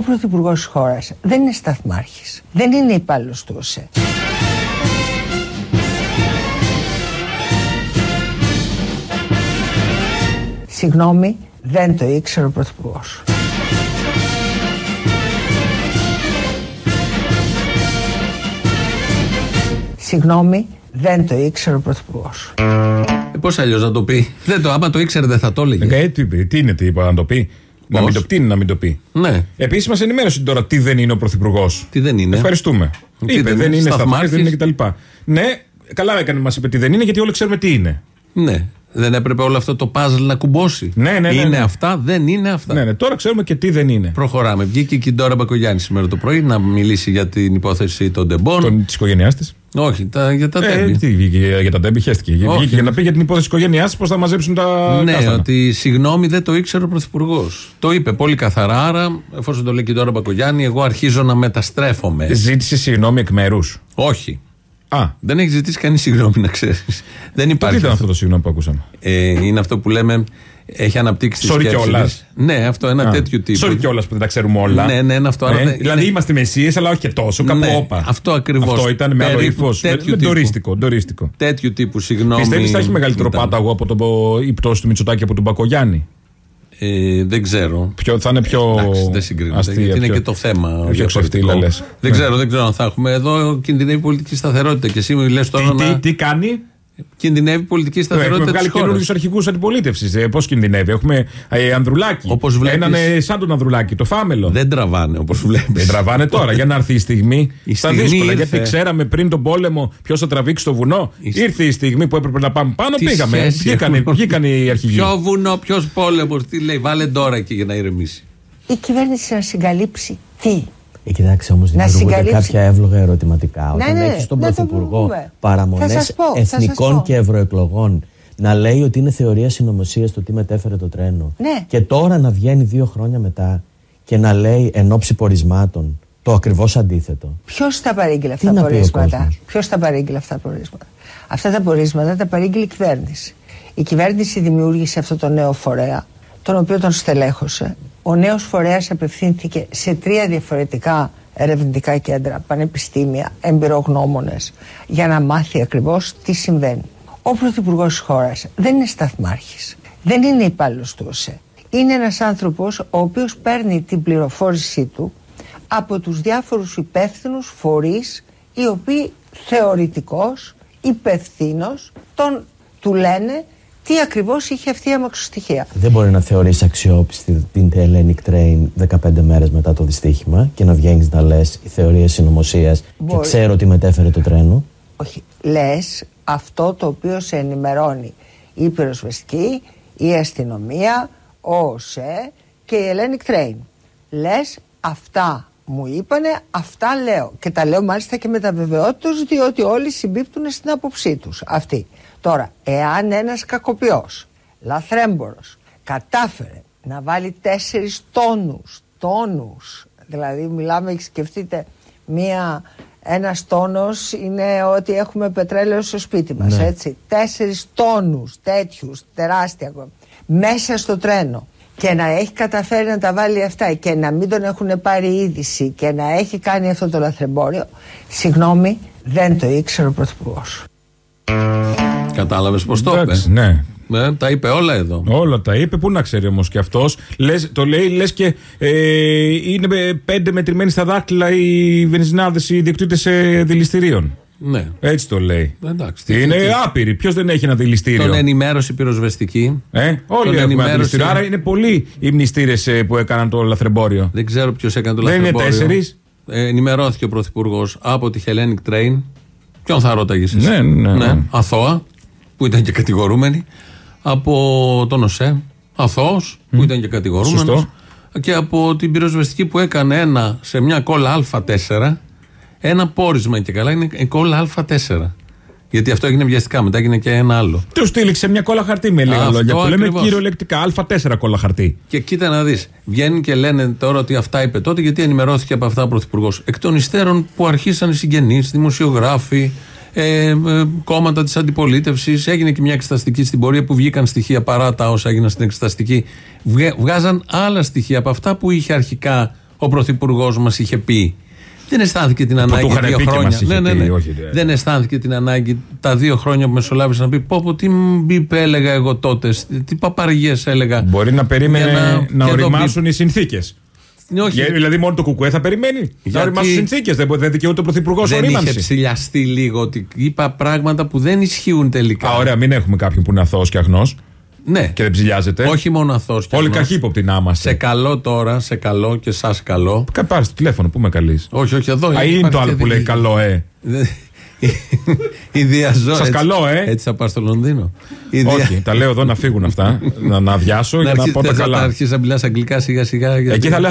Ο πρωθυπουργός της χώρας δεν είναι σταθμάρχης, δεν είναι υπάλληλος του ΟΣΕ. Συγγνώμη, δεν το ήξερε ο πρωθυπουργός. Συγγνώμη, δεν το ήξερε ο πρωθυπουργός. Πώς αλλιώς να το πει? Άμα το ήξερε δεν θα το έλεγε. Τι είναι, τι είπα να το πει? Να μην το πει, να μην το πει. Ναι. Επίσης μας ενημέρωσε τώρα τι δεν είναι ο πρωθυπουργός. Τι δεν είναι. Ευχαριστούμε. Είπε, δεν είναι σταθμάρχης, δεν είναι κτλ. Ναι, καλά έκανε, μας είπε τι δεν είναι, γιατί όλοι ξέρουμε τι είναι. Ναι. Δεν έπρεπε όλο αυτό το puzzle να κουμπώσει? Ναι. Είναι αυτά, δεν είναι αυτά. Ναι, τώρα ξέρουμε και τι δεν είναι. Προχωράμε. Βγήκε η Κιντόρα Μπακογιάννη σήμερα το πρωί να μιλήσει για την υπόθεση των τεμπών. Της οικογένειάς της. Όχι, για τα τέμπη. Τι βγήκε για τα τέμπη, χαίστηκε. Βγήκε για να πει για την υπόθεση της οικογένειάς της πώς θα μαζέψουν τα. Ναι, κάστανα. ότι συγγνώμη δεν το ήξερε ο πρωθυπουργός. Το είπε πολύ καθαρά. Άρα, εφόσον το λέει η Κιντόρα Μπακογιάννη, εγώ αρχίζω να μεταστρέφομαι. Ζήτησε συγγνώμη εκ μέρους? Όχι. Α. Δεν έχει ζητήσει κανεί συγγνώμη, να ξέρεις. Δεν υπάρχει. Τι ήταν αυτό το συγγνώμη που ακούσαμε? Είναι αυτό που λέμε. Έχει αναπτύξει τη σκέψη. Sorry κιόλας. Ναι, αυτό ένα τέτοιο τύπο. Sorry κιόλας που δεν τα ξέρουμε όλα. Ναι, αυτό. Ναι. Δηλαδή είμαστε μεσίες, αλλά όχι και τόσο. Κάπου όπα. Αυτό ακριβώς. Αυτό ήταν με άλλο ύφος. Ντορίστικο. Τέτοιου τύπου συγγνώμη. Πιστεύεις θα έχει μεγαλύτερο πάταγο από η πτώση του Μητσοτάκη από τον Μπακογιάννη? Δεν ξέρω. Θα είναι πιο. Εντάξει, δεν συγκρίνεται. Γιατί είναι και το θέμα. Πιο ξεφτύλα λες. Δεν ξέρω αν θα έχουμε. Εδώ κινδυνεύει πολιτική σταθερότητα. Και εσύ μου λες τώρα. Τι κάνει? Κινδυνεύει πολιτική σταθερότητα. Έχουμε βγάλει καινούριους αρχηγούς αντιπολίτευσης. Πώς κινδυνεύει? Έχουμε Ανδρουλάκη. Όπως βλέπεις, έναν σαν τον Ανδρουλάκη, το Φάμελο. Δεν τραβάνε όπως βλέπεις. Δεν τραβάνε τώρα. Για να έρθει η στιγμή. Στα δύσκολα. Ήρθε. Γιατί ξέραμε πριν τον πόλεμο ποιος θα τραβήξει το βουνό. Ήρθε η στιγμή που έπρεπε να πάμε πάνω. Πήγαμε. Βγήκαν οι αρχηγοί. Ποιο βουνό, ποιος πόλεμος? Τι λέει? Βάλε τώρα εκεί για να ηρεμήσει. Η κυβέρνηση να συγκαλύψει τι? Κοιτάξτε όμως, δημιουργούνται κάποια εύλογα ερωτηματικά. Όταν έχεις τον Πρωθυπουργό παραμονές εθνικών και ευρωεκλογών να λέει ότι είναι θεωρία συνωμοσίας το τι μετέφερε το τρένο, και τώρα να βγαίνει 2 χρόνια μετά και να λέει εν ώψη πορισμάτων το ακριβώς αντίθετο. Ποιος τα παρήγγειλε αυτά τα πορίσματα? Ποιος τα παρήγγειλε αυτά τα πορίσματα? Αυτά τα πορίσματα τα παρήγγειλε η κυβέρνηση. Η κυβέρνηση δημιούργησε αυτό το νέο φορέα, τον οποίο τον στελέχωσε. Ο νέος φορέας απευθύνθηκε σε 3 διαφορετικά ερευνητικά κέντρα, πανεπιστήμια, εμπειρογνώμονες, για να μάθει ακριβώς τι συμβαίνει. Ο πρωθυπουργός της χώρας δεν είναι σταθμάρχης, δεν είναι υπάλληλος του ΟΣΕ. Είναι ένας άνθρωπος ο οποίος παίρνει την πληροφόρησή του από τους διάφορους υπεύθυνους φορείς, οι οποίοι θεωρητικώς, υπευθύνως, του λένε τι ακριβώς είχε αυτή η αμαξοστοιχεία. Δεν μπορεί να θεωρείς αξιόπιστη την Hellenic Train 15 μέρες μετά το δυστύχημα και να βγαίνεις να λες η θεωρία συνωμοσίας και ξέρω ότι μετέφερε το τρένο. Όχι. Λες αυτό το οποίο σε ενημερώνει η πυροσβεστική, η αστυνομία, ο ΟΣΕ και η Hellenic Train. Λες αυτά μου είπανε, αυτά λέω. Και τα λέω μάλιστα και με τα βεβαιότητας, διότι όλοι συμπίπτουν στην άποψή τους. Αυτή. Τώρα, εάν ένας κακοποιός, λαθρέμπορος, κατάφερε να βάλει 4 τόνους, δηλαδή μιλάμε, σκεφτείτε, ένας τόνος είναι ότι έχουμε πετρέλαιο στο σπίτι μας, έτσι, 4 τόνους τέτοιους, τεράστια, μέσα στο τρένο, και να έχει καταφέρει να τα βάλει αυτά και να μην τον έχουν πάρει είδηση και να έχει κάνει αυτό το λαθρεμπόριο, συγγνώμη, δεν το ήξερε ο πρωθυπουργός. Κατάλαβες πως το είπε? Ναι. Τα είπε όλα εδώ. Όλα τα είπε. Πού να ξέρει όμως και αυτός? Το λέει, λες και είναι 5 μετρημένοι στα δάχτυλα οι βενζινάδες, οι ιδιοκτήτες δηληστηρίων. Ναι. Έτσι το λέει. Εντάξει, είναι άπειροι. Ποιος δεν έχει ένα δηληστήριο? Τον ενημέρωσε πυροσβεστική. Όλοι έχουμε ένα δηληστήριο. Άρα είναι πολλοί οι μνηστήρες που έκαναν το λαθρεμπόριο. Δεν ξέρω ποιος έκανε το λαθρεμπόριο. Δεν είναι 4. Ενημερώθηκε ο πρωθυπουργός από τη Hellenic Train. Ποιον θα ρώταγες εσύ? Ναι. Αθώα, που ήταν και κατηγορούμενοι. Από τον ΟΣΕ, αθώος, που ήταν και κατηγορούμενος. Και από την πυροσβεστική που έκανε σε μια κόλλα Α4, ένα πόρισμα και καλά, είναι κόλλα Α4. Γιατί αυτό έγινε βιαστικά, μετά έγινε και ένα άλλο. Του στήληξε μια κόλλα χαρτί με λίγα λόγια. Που λέμε κυριολεκτικά Α4 κόλλα χαρτί. Και κοίτα να δεις, βγαίνουν και λένε τώρα ότι αυτά είπε τότε, γιατί ενημερώθηκε από αυτά ο πρωθυπουργός. Εκ των υστέρων που αρχίσαν οι συγγενείς, δημοσιογράφοι, κόμματα της αντιπολίτευσης, έγινε και μια εξεταστική στην πορεία που βγήκαν στοιχεία παρά τα όσα έγιναν στην εξεταστική. Βγάζαν άλλα στοιχεία από αυτά που είχε αρχικά ο πρωθυπουργός μας είχε πει. Δεν αισθάνθηκε την ανάγκη 2 χρόνια. Δεν αισθάνθηκε την ανάγκη τα 2 χρόνια που μεσολάβησε να πει: Πω, τι μπίπε έλεγα εγώ τότε, τι παπαργίες έλεγα. Μπορεί να περίμενε να οριμάσουν οι συνθήκες. Δηλαδή, μόνο το ΚΚΕ θα περιμένει να οριμάσουν οι συνθήκες. Δεν δικαιούται ο πρωθυπουργός ορίμανση. Δεν είχε ψηλιαστεί λίγο ότι είπα πράγματα που δεν ισχύουν τελικά. Ωραία, μην έχουμε κάποιον που είναι αθώος και αγνός. Ναι. Και δεν ψηλιάζεται. Όχι μόνο αθώος και όλοι καχύποπτοι να είμαστε. Σε καλό τώρα, σε καλό και σας καλό. Πάρε το τηλέφωνο, πού με καλείς. Όχι, εδώ. Είναι το άλλο που λέει καλό, Η διαζώ. Σας καλό, Έτσι θα πας στο Λονδίνο. Όχι, τα λέω εδώ να φύγουν αυτά. Να αδειάσω για να πω τα καλά. Θα αρχίσεις να μιλάς αγγλικά σιγά-σιγά. Εκεί θα λέω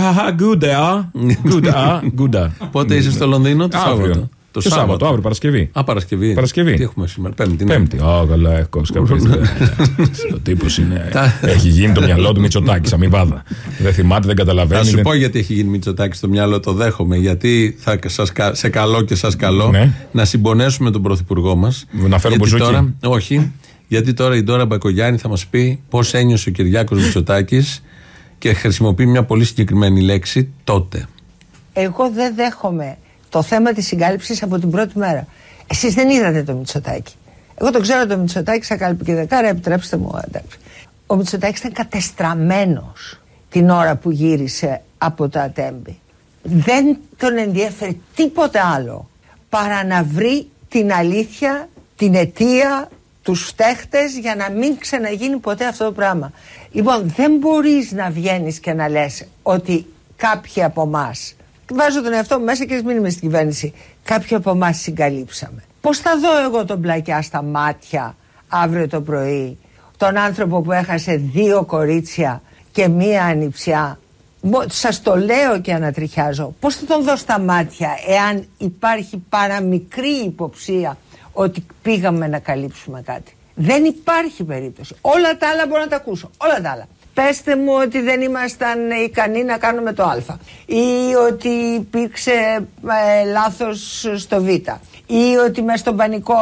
good. Πότε είσαι στο Λονδίνο, το Σάββατο. Το Σάββατο, αύριο Παρασκευή. Παρασκευή. Τι έχουμε σήμερα, Πέμπτη. Καλά, έχω κόψει κάποιο. Ο τύπος είναι. Έχει γίνει το μυαλό του Μητσοτάκης, αμοιβάδα. Δεν θυμάται, δεν καταλαβαίνει. Θα σου πω γιατί έχει γίνει Μητσοτάκης στο μυαλό, το δέχομαι. Γιατί σε καλό και σας καλό να συμπονέσουμε τον πρωθυπουργό μας. Να φέρω μπουζούκι. Όχι. Γιατί τώρα η Ντόρα Μπακογιάννη θα μας πει πώς ένιωσε ο Κυριάκος Μητσοτάκης και χρησιμοποιεί μια πολύ συγκεκριμένη λέξη τότε. Εγώ δεν δέχομαι το θέμα της συγκάλυψης από την πρώτη μέρα. Εσείς δεν είδατε το Μητσοτάκη. Εγώ το ξέρω το Μητσοτάκη, σαν κάλπη και δεκάρα, επιτρέψτε μου. Εντάξει. Ο Μητσοτάκης ήταν κατεστραμμένος την ώρα που γύρισε από το Ατέμπη. Δεν τον ενδιέφερε τίποτε άλλο παρά να βρει την αλήθεια, την αιτία, τους φταίχτες για να μην ξαναγίνει ποτέ αυτό το πράγμα. Λοιπόν, δεν μπορείς να βγαίνεις και να λες ότι κάποιοι από εμάς, βάζω τον εαυτό μου μέσα και μην είμαι στην κυβέρνηση, κάποιοι από εμάς συγκαλύψαμε. Πώς θα δω εγώ τον Πλακιά στα μάτια αύριο το πρωί, τον άνθρωπο που έχασε 2 κορίτσια και 1 ανιψιά? Σας το λέω και ανατριχιάζω. Πώς θα τον δω στα μάτια εάν υπάρχει παραμικρή υποψία ότι πήγαμε να καλύψουμε κάτι? Δεν υπάρχει περίπτωση. Όλα τα άλλα μπορώ να τα ακούσω. Όλα τα άλλα. Πέστε μου ότι δεν ήμασταν ικανοί να κάνουμε το Α, ή ότι υπήρξε λάθος στο Β, ή ότι μες στον πανικό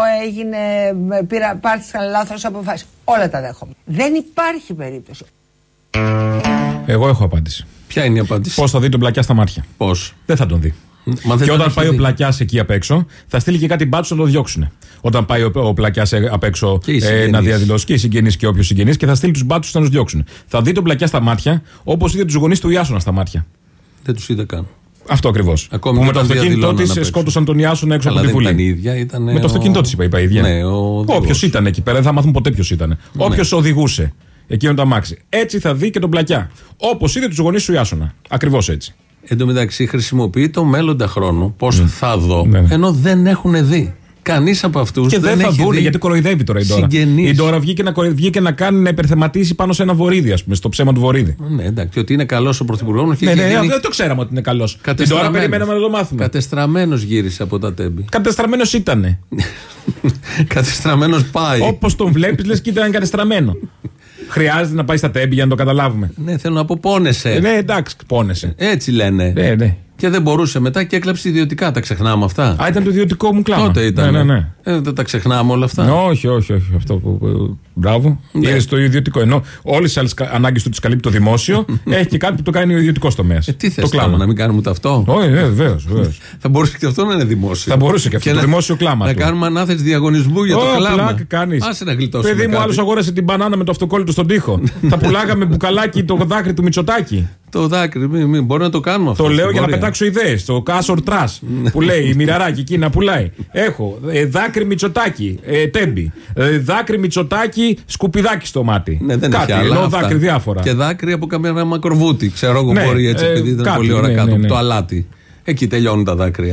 πάρθηκαν λάθος αποφάσεις. Όλα τα δέχομαι. Δεν υπάρχει περίπτωση. Εγώ έχω απάντηση. Ποια είναι η απάντηση? Πώς θα δει τον Πλακιά στα μάτια? Πώς? Δεν θα τον δει. Και όταν πάει ο Πλακιάς εκεί απ' έξω, θα στείλει και κάτι μπάτσο να το διώξουν. Όταν πάει ο Πλακιάς απ' έξω να διαδηλώσει, και οι συγγενείς και όποιος συγγενείς, και θα στείλει τους μπάτσους να τους διώξουν. Θα δει τον Πλακιά στα μάτια όπως είδε τους γονείς του Ιάσονα στα μάτια. Δεν τους είδε καν. Αυτό ακριβώς. Που με το αυτοκίνητό της σκότωσαν τον Ιάσονα έξω από τη Βουλή. Με το αυτοκίνητό της είπα ίδια. Ναι, όποιος ήταν εκεί πέρα, δεν θα μάθουν ποτέ ποιος ήταν. Όποιος οδηγούσε εκείνο το αμάξι. Έτσι θα δει και τον Πλακιά. Όπως είδε τους γονείς του Ιάσονα. Ακριβώς έτσι. Εν τω μεταξύ, χρησιμοποιεί το μέλλοντα χρόνο πώς θα δω, ενώ δεν έχουν δει. Κανείς από αυτούς και δεν θα δουν, γιατί κοροϊδεύει τώρα η Ντόρα. Η Ντόρα βγήκε να κάνει να υπερθεματίσει πάνω σε ένα βορίδι, ας πούμε, στο ψέμα του βορίδι. Ναι, εντάξει, ότι είναι καλός ο πρωθυπουργός. Δεν το ξέραμε ότι είναι καλός. Την Ντόρα περιμέναμε να το μάθουμε. Κατεστραμμένος γύρισε από τα Τέμπη. Κατεστραμμένος ήτανε. Κατεστραμμένος πάει. Όπως τον βλέπεις, λες και ήταν κατεστραμμένο. Χρειάζεται να πάει στα Τέμπη για να το καταλάβουμε. Ναι, θέλω να πω πόνεσαι. Ναι, εντάξει, πόνεσαι. Έτσι λένε. Ναι. Και δεν μπορούσε μετά και έκλαψε ιδιωτικά. Τα ξεχνάμε αυτά. Α, ήταν το ιδιωτικό μου κλάμα. Τότε ήταν. Ναι. Δεν τα ξεχνάμε όλα αυτά. Όχι. Αυτό που. Μπράβο. Ναι. Είναι στο ιδιωτικό. Ενώ όλες τις άλλες ανάγκες του τις καλύπτει το δημόσιο, έχει και κάτι που το κάνει ο ιδιωτικός τομέας. Τι θες τώρα, να μην κάνουμε ούτε αυτό? Όχι, βεβαίως. Θα μπορούσε και αυτό να είναι δημόσιο. Θα μπορούσε και αυτό το δημόσιο κλάμα. Να κάνουμε ανάθεση διαγωνισμού για το κλάμα. Άσε να γλιτώσουμε. Παιδί μου, άλλο αγόρασε την μπανάνα με το αυτοκόλλητο στον τοίχο. Θα πουλάγαμε μπουκαλάκι το δάκρυ του Μητσοτάκη. Το δάκρυ, μπορεί να το κάνουμε αυτό. Το λέω για να πετάξω ιδέες. Το Κάσορ Τρας που λέει η Μοιραράκη εκεί να πουλάει. Έχω δάκρυ Μητσοτάκη, Τέμπη. Δάκρυ Μητσοτάκη, σκουπιδάκι στο μάτι. Ναι, δεν κάτι, έχει άλλα. Δάκρυ διάφορα. Και δάκρυ από καμία μακροβούτη. Ξέρω εγώ, μπορεί έτσι, επειδή ήταν πολύ ώρα κάτω. Το αλάτι. Εκεί τελειώνουν τα δάκρυα.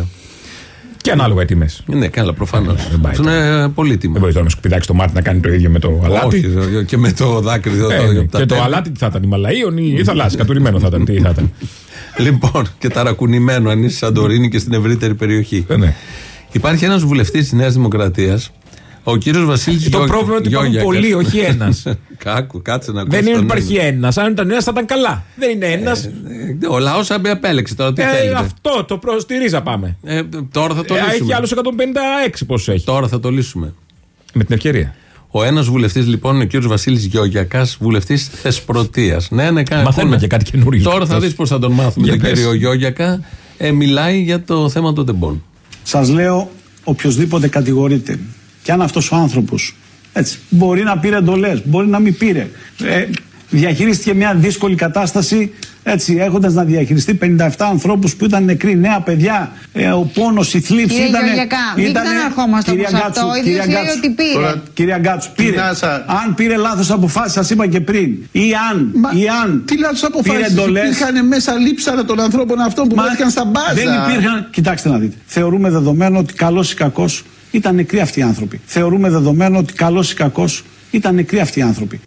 Και ανάλογα οι τιμές. Ναι, καλά, προφανώς. Είναι πολύτιμο. Δεν μπορεί τώρα με σκουπιδάκι στο μάτι να κάνει το ίδιο με το αλάτι. Όχι, και με το δάκρυ. Και το αλάτι τι θα ήταν, Ιμαλαίων ή θαλάσσι, κατουρημένο θα ήταν. Τι θα ήταν. Λοιπόν, και ταρακουνημένο αν είσαι Σαντορίνη και στην ευρύτερη περιοχή. Υπάρχει ένας βουλευτής της Νέας Δημοκρατίας, ο κύριος Βασίλης. Το πρόβλημα είναι ότι υπάρχουν πολλοί, όχι ένας. Κάτσε να ακούσει. Δεν υπάρχει ένας. Αν ήταν ένας θα ήταν καλά. Δεν είναι ένας. Ο λαός απέλεξε τώρα. Τι θέλετε. Αυτό το προστηρίζα πάμε. Τώρα θα το λύσουμε. Έχει άλλους 156 πόσους έχει. Τώρα θα το λύσουμε. Με την ευκαιρία. Ο ένας βουλευτής λοιπόν είναι ο κύριος Βασίλης Γιώγιακας, βουλευτής Θεσπρωτείας. Ναι, μαθαίνουμε και κάτι καινούριο. Τώρα θα δεις πώς θα τον μάθουμε τον κύριο Γιώγιακα. Μιλάει για το θέμα των τεμπών. Σας λέω, οποιοσδήποτε κατηγορείται, και αν αυτός ο άνθρωπος μπορεί να πήρε εντολές, μπορεί να μην πήρε, διαχειρίστηκε μια δύσκολη κατάσταση, έχοντας να διαχειριστεί 57 ανθρώπους που ήταν νεκροί, νέα παιδιά, ο πόνος, η θλίψη ήταν. Μην ξαναρχόμαστε από αυτό. Ο ίδιος λέει ότι πήρε. Κυρία Γκάτσου, πήρε. Αν πήρε λάθος αποφάσεις, σας είπα και πριν. Ή αν τι λάθος αποφάσεις? Υπήρχαν μέσα λείψανα των ανθρώπων αυτών που βρέθηκαν στα μπάζα. Δεν υπήρχαν. Κοιτάξτε να δείτε. Θεωρούμε δεδομένο ότι καλός ή κακός ήταν νεκροί αυτοί οι άνθρωποι. Θεωρούμε δεδομένο ότι καλός ή κακός ήταν νεκροί αυτοί οι άνθρωποι.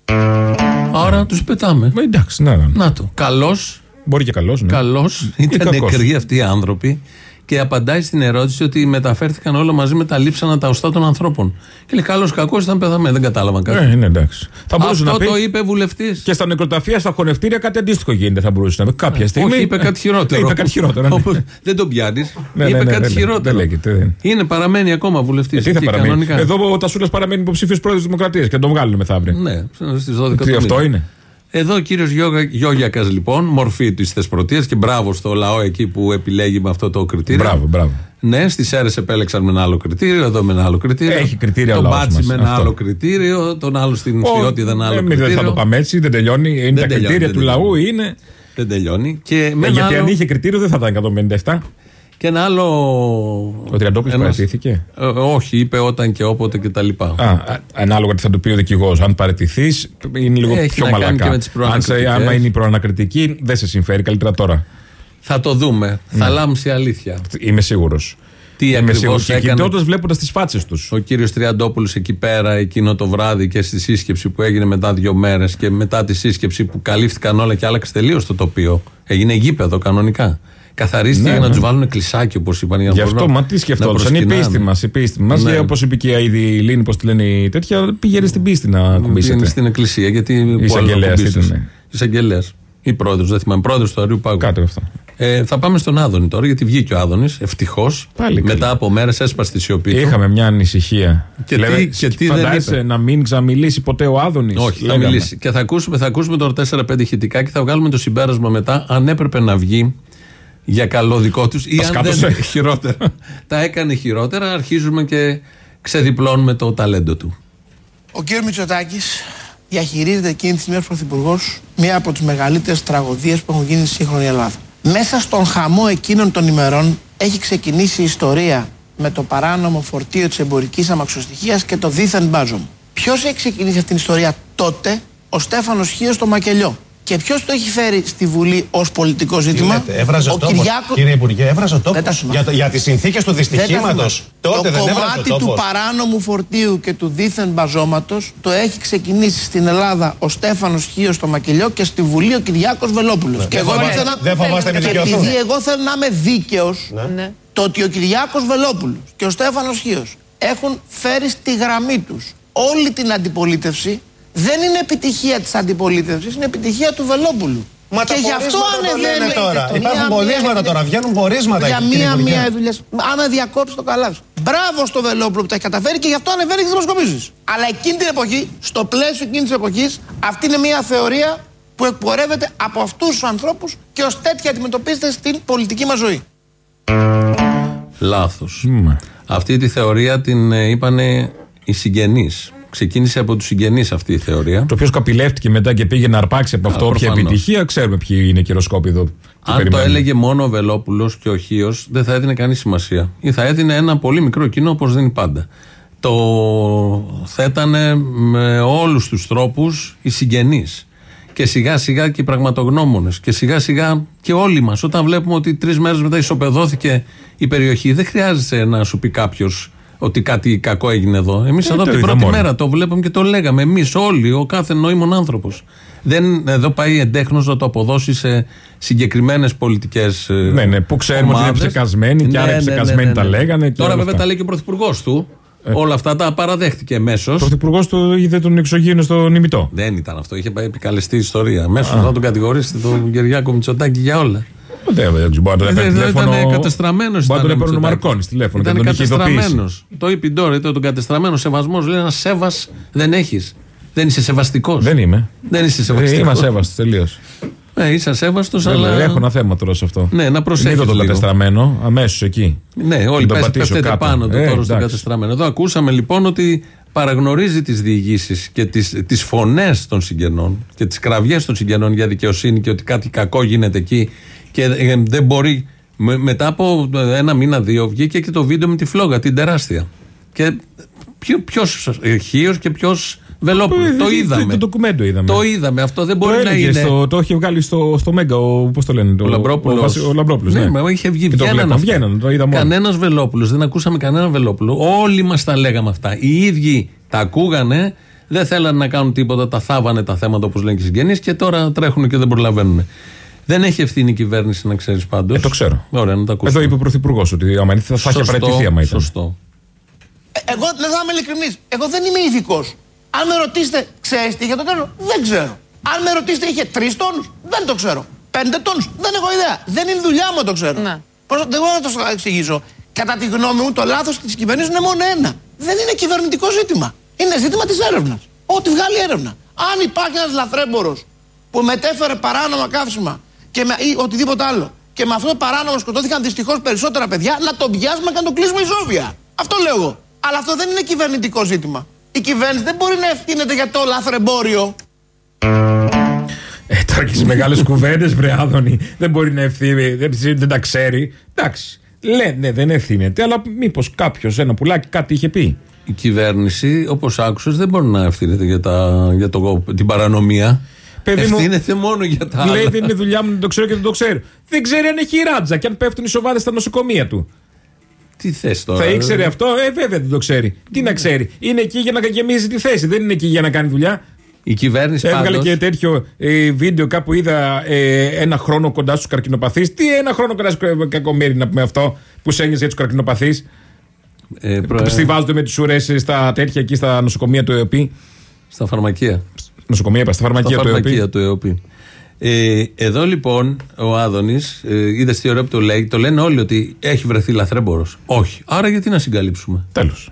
Άρα τους πετάμε. Εντάξει, ναι. Να το. Καλός. Μπορεί και καλός. Ναι. Καλός. Ήταν νεκροί αυτοί οι άνθρωποι. Και απαντάει στην ερώτηση ότι μεταφέρθηκαν όλα μαζί με τα λείψανα τα οστά των ανθρώπων. Και λέει καλός κακός ήταν πεθαμένοι. Δεν κατάλαβα κάτι. Ναι, εντάξει. Αυτό να πει, το είπε βουλευτής. Και στα νεκροταφεία, στα χωνευτήρια κάτι αντίστοιχο γίνεται. Θα μπορούσε να πει κάποια στιγμή. Όχι, είπε κάτι χειρότερο. Δεν τον πιάνεις. Είπε κάτι χειρότερο. Παραμένει ακόμα βουλευτής. Εδώ ο Τασούλας παραμένει υποψήφιος πρόεδρος της Δημοκρατίας και τον βγάλουν μεθαύριο. Ναι, στις 12. Αυτό είναι. Εδώ ο κύριος Γιώγιακας λοιπόν, μορφή της Θεσπρωτείας, και μπράβο στο λαό εκεί που επιλέγει με αυτό το κριτήριο. Μπράβο. Ναι, στις αίρες επέλεξαν με ένα άλλο κριτήριο, εδώ με ένα άλλο κριτήριο. Έχει κριτήρια τον Μπάτσι με ένα άλλο κριτήριο, τον άλλο στην Φιώτιδα ένα άλλο κριτήριο. Δεν θα το πάμε έτσι, δεν τελειώνει. Είναι τα κριτήρια του λαού, είναι. Δεν τελειώνει. Γιατί αν είχε κριτήριο δεν θα ήταν 157. Και ένα άλλο. Ο Τριαντόπουλος παραιτήθηκε. Όχι, είπε όταν και όποτε κτλ. Ανάλογα τι θα του πει ο δικηγόρος. Αν παραιτηθείς, είναι λίγο πιο μαλακά. Άμα είναι η προανακριτική, δεν σε συμφέρει. Καλύτερα τώρα. Θα το δούμε. Θα λάμψει αλήθεια. Είμαι σίγουρος. Τι ακριβώς έκανε. Και κοιτώντας, βλέποντας τις φάτσες τους. Ο κύριος Τριαντόπουλος εκεί πέρα, εκείνο το βράδυ και στη σύσκεψη που έγινε μετά 2 μέρες και μετά τη σύσκεψη που καλύφθηκαν όλα και άλλαξε τελείως το τοπίο. Έγινε γήπεδο κανονικά. Καθαρίστηκε για να τους βάλουν κλεισάκι, όπως είπαν. Γι' αυτό, μα τι σκεφτόντουσαν. Η πίστη μας. Όπως είπε και η Λίνη, πώς τη λένε η τέτοια, πήγαινε στην πίστη να κουμπίσετε. Πήγαινε στην εκκλησία, γιατί. Εισαγγελέας. Ή πρόεδρος, δεν θυμάμαι. Πρόεδρος του Αριού Πάγου. Κάτι αυτό. Θα πάμε στον Άδωνη τώρα, γιατί βγήκε ο Άδωνης, ευτυχώς. Μετά από μέρες έσπασε τη σιωπή του. Είχαμε μια ανησυχία. Και τι δεν είπε. Να μην ξαμιλήσει ποτέ ο Άδωνης. Όχι, θα μιλήσει. Και θα ακούσουμε τώρα 4-5 ηχητικά και θα βγάλουμε το συμπέρασμα μετά, αν έπρεπε να βγει για καλό δικό τους ή αν δεν χειρότερα. Τα έκανε χειρότερα, αρχίζουμε και ξεδιπλώνουμε το ταλέντο του. Ο κ. Μητσοτάκης διαχειρίζεται εκείνη τη στιγμή ως πρωθυπουργός μία από τις μεγαλύτερες τραγωδίες που έχουν γίνει στη σύγχρονη Ελλάδα. Μέσα στον χαμό εκείνων των ημερών έχει ξεκινήσει η ιστορία με το παράνομο φορτίο της εμπορικής αμαξοστοιχείας και το δίθεν μπάζομ. Ποιος έχει ξεκινήσει αυτήν την ιστορία τότε? Ο Στέφανος Χίος στο Μακελιό. Και ποιος το έχει φέρει στη Βουλή ως πολιτικό ζήτημα? Έβραζε ο τόπος. Κύριε Υπουργέ, έβραζε ο τόπος. Για τις συνθήκες του δυστυχήματος. Τότε το κομμάτι του παράνομου φορτίου και του δίθεν μπαζώματος το έχει ξεκινήσει στην Ελλάδα ο Στέφανος Χίος στο Μακελιό και στη Βουλή ο Κυριάκος Βελόπουλος. Και δεν φοβάστε με δικαιωθούν. Επειδή εγώ θέλω να είμαι δίκαιος, το ότι ο Κυριάκος Βελόπουλος και ο Στέφανος Χίος έχουν φέρει στη γραμμή τους όλη την αντιπολίτευση, δεν είναι επιτυχία της αντιπολίτευσης, είναι επιτυχία του Βελόπουλου. Μα και γι' αυτό ανεβαίνει τώρα. Υπάρχουν πορίσματα τώρα, βγαίνουν πορίσματα. Για μία δουλειά. Άμα διακόψει το καλά. Μπράβο στο Βελόπουλο που τα έχει καταφέρει και γι' αυτό ανεβαίνει και τις δημοσκοπήσεις. Αλλά εκείνη την εποχή, στο πλαίσιο εκείνης της εποχής, αυτή είναι μία θεωρία που εκπορεύεται από αυτούς τους ανθρώπους και ως τέτοια αντιμετωπίζεται στην πολιτική μας ζωή. Λάθος. Αυτή τη θεωρία την είπανε οι συγγενείς. Ξεκίνησε από τους συγγενείς αυτή η θεωρία. Το ποιος καπηλεύτηκε μετά και πήγε να αρπάξει από αυτό όποια επιτυχία, ξέρουμε ποιοι είναι κυροσκόπιδο. Αν το έλεγε μόνο ο Βελόπουλος και ο Χίος, δεν θα έδινε κανεί σημασία. Ή θα έδινε ένα πολύ μικρό κοινό, όπως δίνει πάντα. Το θέτανε με όλους τους τρόπους οι συγγενείς. Και σιγά σιγά και οι πραγματογνώμονες. Και σιγά σιγά και όλοι μας. Όταν βλέπουμε ότι 3 μέρες μετά ισοπεδώθηκε η περιοχή, δεν χρειάζεται να σου πει κάποιος ότι κάτι κακό έγινε εδώ. Εμείς εδώ από την πρώτη μέρα το βλέπαμε και το λέγαμε. Εμείς όλοι, ο κάθε νοήμων άνθρωπος. Εδώ πάει εντέχνος να το αποδώσει σε συγκεκριμένες πολιτικές. Ναι, που ξέρουμε ότι είναι ψεκασμένοι και άρα ψεκασμένοι τα λέγανε. Τώρα βέβαια τα λέει και ο πρωθυπουργός του. Όλα αυτά τα παραδέχτηκε εμέσως. Ο πρωθυπουργός του είδε τον εξωγήινο στον ημιτό. Δεν ήταν αυτό. Είχε πάει επικαλεστή ιστορία. Αμέσως θα τον κατηγορήσετε τον Κυριάκο Μητσοτάκη για όλα. Ήταν κατεστραμμένος. Μπορεί να τον έπαιρνε ο Μαρκόνης τηλέφωνο. Ήταν κατεστραμμένος. Το είπε η Ντόρα, τον κατεστραμμένο σεβασμός. Λέει ένα σέβας δεν έχεις. Δεν είσαι σεβαστικός. Δεν είμαι. Δεν είσαι σεβαστικός. Είμαι ασέβαστος τελείως. Είσαι ασέβαστος, αλλά. Έχω ένα θέμα τώρα σε αυτό. Ναι, να προσέχεις. Είδα τον κατεστραμμένο αμέσως εκεί. Ναι, όλοι πέφτετε πάνω του τώρα στον κατεστραμμένο. Εδώ ακούσαμε λοιπόν ότι παραγνωρίζει τις διηγήσεις και τις φωνές των συγγενών και τις κραυγές των συγγενών για δικαιοσύνη και ότι κάτι κακό γίνεται εκεί και δεν μπορεί. Μετά από 1 μήνα, 2 βγήκε και το βίντεο με τη φλόγα, την τεράστια. Και ποιος Χίος και ποιος Βελόπουλος. Το είδαμε. Το ντοκουμέντο είδαμε. Το είδαμε. Αυτό δεν μπορεί να είναι. Το είχε βγάλει στο Μέγκα, πώς το λένε. Ο Λαμπρόπουλος. Ο Λαμπρόπουλος. Ναι, είχε βγει. Βγαίναν. Κανένας Βελόπουλος. Δεν ακούσαμε κανέναν Βελόπουλο. Όλοι μας τα λέγαμε αυτά. Οι ίδιοι τα ακούγανε. Δεν θέλανε να κάνουν τίποτα. Τα θάβανε τα θέματα όπως λένε και οι συγγενείς και τώρα τρέχουν και δεν προλαβαίνουν. Δεν έχει ευθύνη η κυβέρνηση, να ξέρεις πάντως. Το ξέρω. Ωραία, να τα ακούσουμε. Εδώ είπε ο Πρωθυπουργός ότι άμα θα είχε παραιτηθεί άμα ήταν. Σωστό. Εγώ δεν θα είμαι ειλικρινής. Εγώ δεν είμαι ειδικός. Αν με ρωτήσετε, ξέρεις τι είχε το τρένο, δεν ξέρω. Αν με ρωτήσετε, είχε 3 τόνους, δεν το ξέρω. 5 τόνους, δεν έχω ιδέα. Δεν είναι δουλειά μου, το ξέρω. Ναι. Δεν μπορώ να το εξηγήσω. Κατά τη γνώμη μου, το λάθος της κυβέρνησης είναι μόνο ένα. Δεν είναι κυβερνητικό ζήτημα. Είναι ζήτημα της έρευνας. Ό,τι βγάλει έρευνα. Αν υπάρχει ένας λαθρέμπορος που μετέφερε παράνομα καύσιμα ή οτιδήποτε άλλο και με αυτό το παράνομο σκοτώθηκαν δυστυχώς περισσότερα παιδιά, να τον πιάσουμε και να τον κλείσουμε ισόβια. Αυτό λέω εγώ. Αλλά αυτό δεν είναι κυβερνητικό ζήτημα. Η κυβέρνηση δεν μπορεί να ευθύνεται για το λαθρεμπόριο. Τώρα και σε μεγάλες κουβέντες, βρε Άδωνη, δεν μπορεί να ευθύνεται, δεν τα ξέρει. Εντάξει, λένε δεν ευθύνεται, αλλά μήπως κάποιος, ένα πουλάκι, κάτι είχε πει. Η κυβέρνηση, όπως άκουσες, δεν μπορεί να ευθύνεται για την παρανομία. Ευθύνεται μόνο για τα άλλα. Λέει δεν είναι δουλειά μου, δεν το ξέρω και δεν το ξέρω. Δεν ξέρει αν έχει ράτζα και αν πέφτουν οι σοβάδες στα νοσοκομεία του. Τι θες τώρα. Θα ήξερε αυτό, βέβαια δεν το ξέρει. Τι να ξέρει. Είναι εκεί για να γεμίζει τη θέση, δεν είναι εκεί για να κάνει δουλειά. Η κυβέρνηση έβγαλε πάντως... και τέτοιο βίντεο κάπου είδα 1 χρόνο κοντά στους καρκινοπαθείς. Τι 1 χρόνο κοντά στους κακομοίρη να πούμε αυτό που σένιζε για τους καρκινοπαθείς. Στιβάζονται με τις ουρές στα τέτοια εκεί στα νοσοκομεία του ΕΟΠΗ. Στα φαρμακεία. Νοσοκομεία, στα φαρμακεία του ΕΟΠΗ. Εδώ λοιπόν ο Άδωνης, είδες τι ωραίο που το λέει, το λένε όλοι ότι έχει βρεθεί λαθρέμπορος. Όχι. Άρα γιατί να συγκαλύψουμε. Τέλος.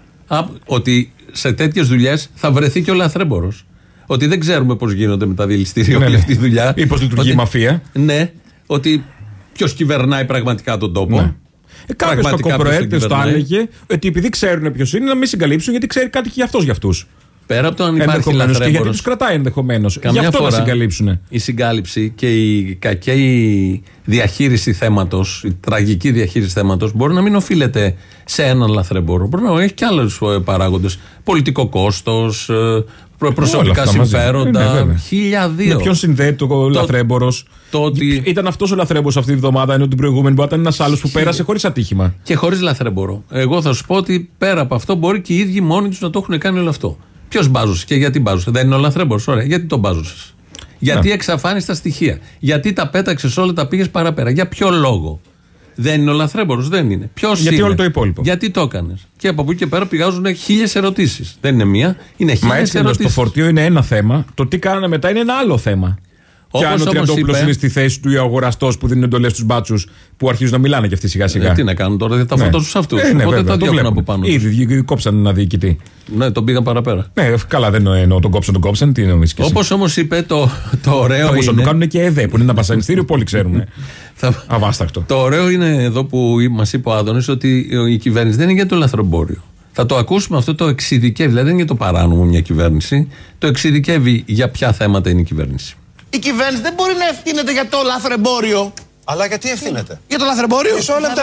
Ότι σε τέτοιες δουλειές θα βρεθεί και ο λαθρέμπορος. Ότι δεν ξέρουμε πώς γίνονται με τα δηληστήρια όλη αυτή η δουλειά. Ή πώς λειτουργεί η μαφία. Ναι. Ότι ποιος κυβερνάει πραγματικά τον τόπο. Ναι. Κάποιος κακοπροαίρετος το έλεγε ότι επειδή ξέρουν ποιος είναι να μην συγκαλύψουν γιατί ξέρει κάτι και για αυτός για αυτούς. Πέρα από το αν υπάρχει λαθρέμπορος. Και γιατί τους κρατάει ενδεχομένως. Γι' αυτό να συγκαλύψουν. Η συγκάλυψη και η κακή διαχείριση θέματος, η τραγική διαχείριση θέματος μπορεί να μην οφείλεται σε έναν λαθρέμπορο. Μπορεί να έχει και άλλους παράγοντες. Πολιτικό κόστος, προσωπικά συμφέροντα. 1002. Με ποιον συνδέεται ο λαθρέμπορος. Ήταν αυτός ο λαθρέμπορος αυτή τη βδομάδα, ενώ την προηγούμενη που ήταν ένας άλλος που πέρασε χωρίς ατύχημα. Και χωρίς λαθρέμπορο. Εγώ θα σου πω ότι πέρα από αυτό μπορεί και οι ίδιοι μόνοι τους να το έχουν κάνει όλο αυτό. Ποιος μπάζωσε και γιατί μπάζωσε. Δεν είναι ο λαθρέμπορος. Ωραία. Γιατί τον μπάζωσες. Γιατί εξαφάνισε τα στοιχεία. Γιατί τα πέταξες όλα, τα πήγες παραπέρα. Για ποιο λόγο. Δεν είναι ο λαθρέμπορος. Δεν είναι. Ποιος είναι. Γιατί όλο το υπόλοιπο. Γιατί το έκανες. Και από εκεί και πέρα πηγάζουν 1000 ερωτήσεις. Δεν είναι μία. Είναι 1000 ερωτήσεις. Το φορτίο είναι ένα θέμα. Το τι κάνανε μετά είναι ένα άλλο θέμα. Και αν ο Τριαντόπουλος είναι στη θέση του ή ο αγοραστός που δίνει εντολές στους μπάτσους που αρχίζουν να μιλάνε και αυτοί σιγά σιγά. Τι να κάνουν τώρα, δεν θα φορτώσουν σε αυτούς. Οπότε τα διώχνουν από πάνω. Ήδη κόψαν ένα διοικητή. Ναι, τον πήγαν παραπέρα. Ναι, καλά, δεν εννοώ τον κόψαν. Τι νομίζεις και εσύ. Όπως όμως είπε το ωραίο. Όπως το κάνουν και ΕΔΕ που είναι ένα βασανιστήριο που όλοι ξέρουμε. Αβάσταχτο. Το ωραίο είναι εδώ που μας είπε ο Άδωνης ότι η κυβέρνηση δεν είναι για το λαθρομπόριο. Θα το ακούσουμε αυτό, το εξειδικεύει. Δηλαδή δεν είναι για το παράνομο μια κυβέρνηση. Το εξειδικεύει για ποια θέματα είναι η κυβέρνηση. Η κυβέρνηση δεν μπορεί να ευθύνεται για το λαθρεμπόριο. Αλλά γιατί ευθύνεται. Για το λαθρεμπόριο.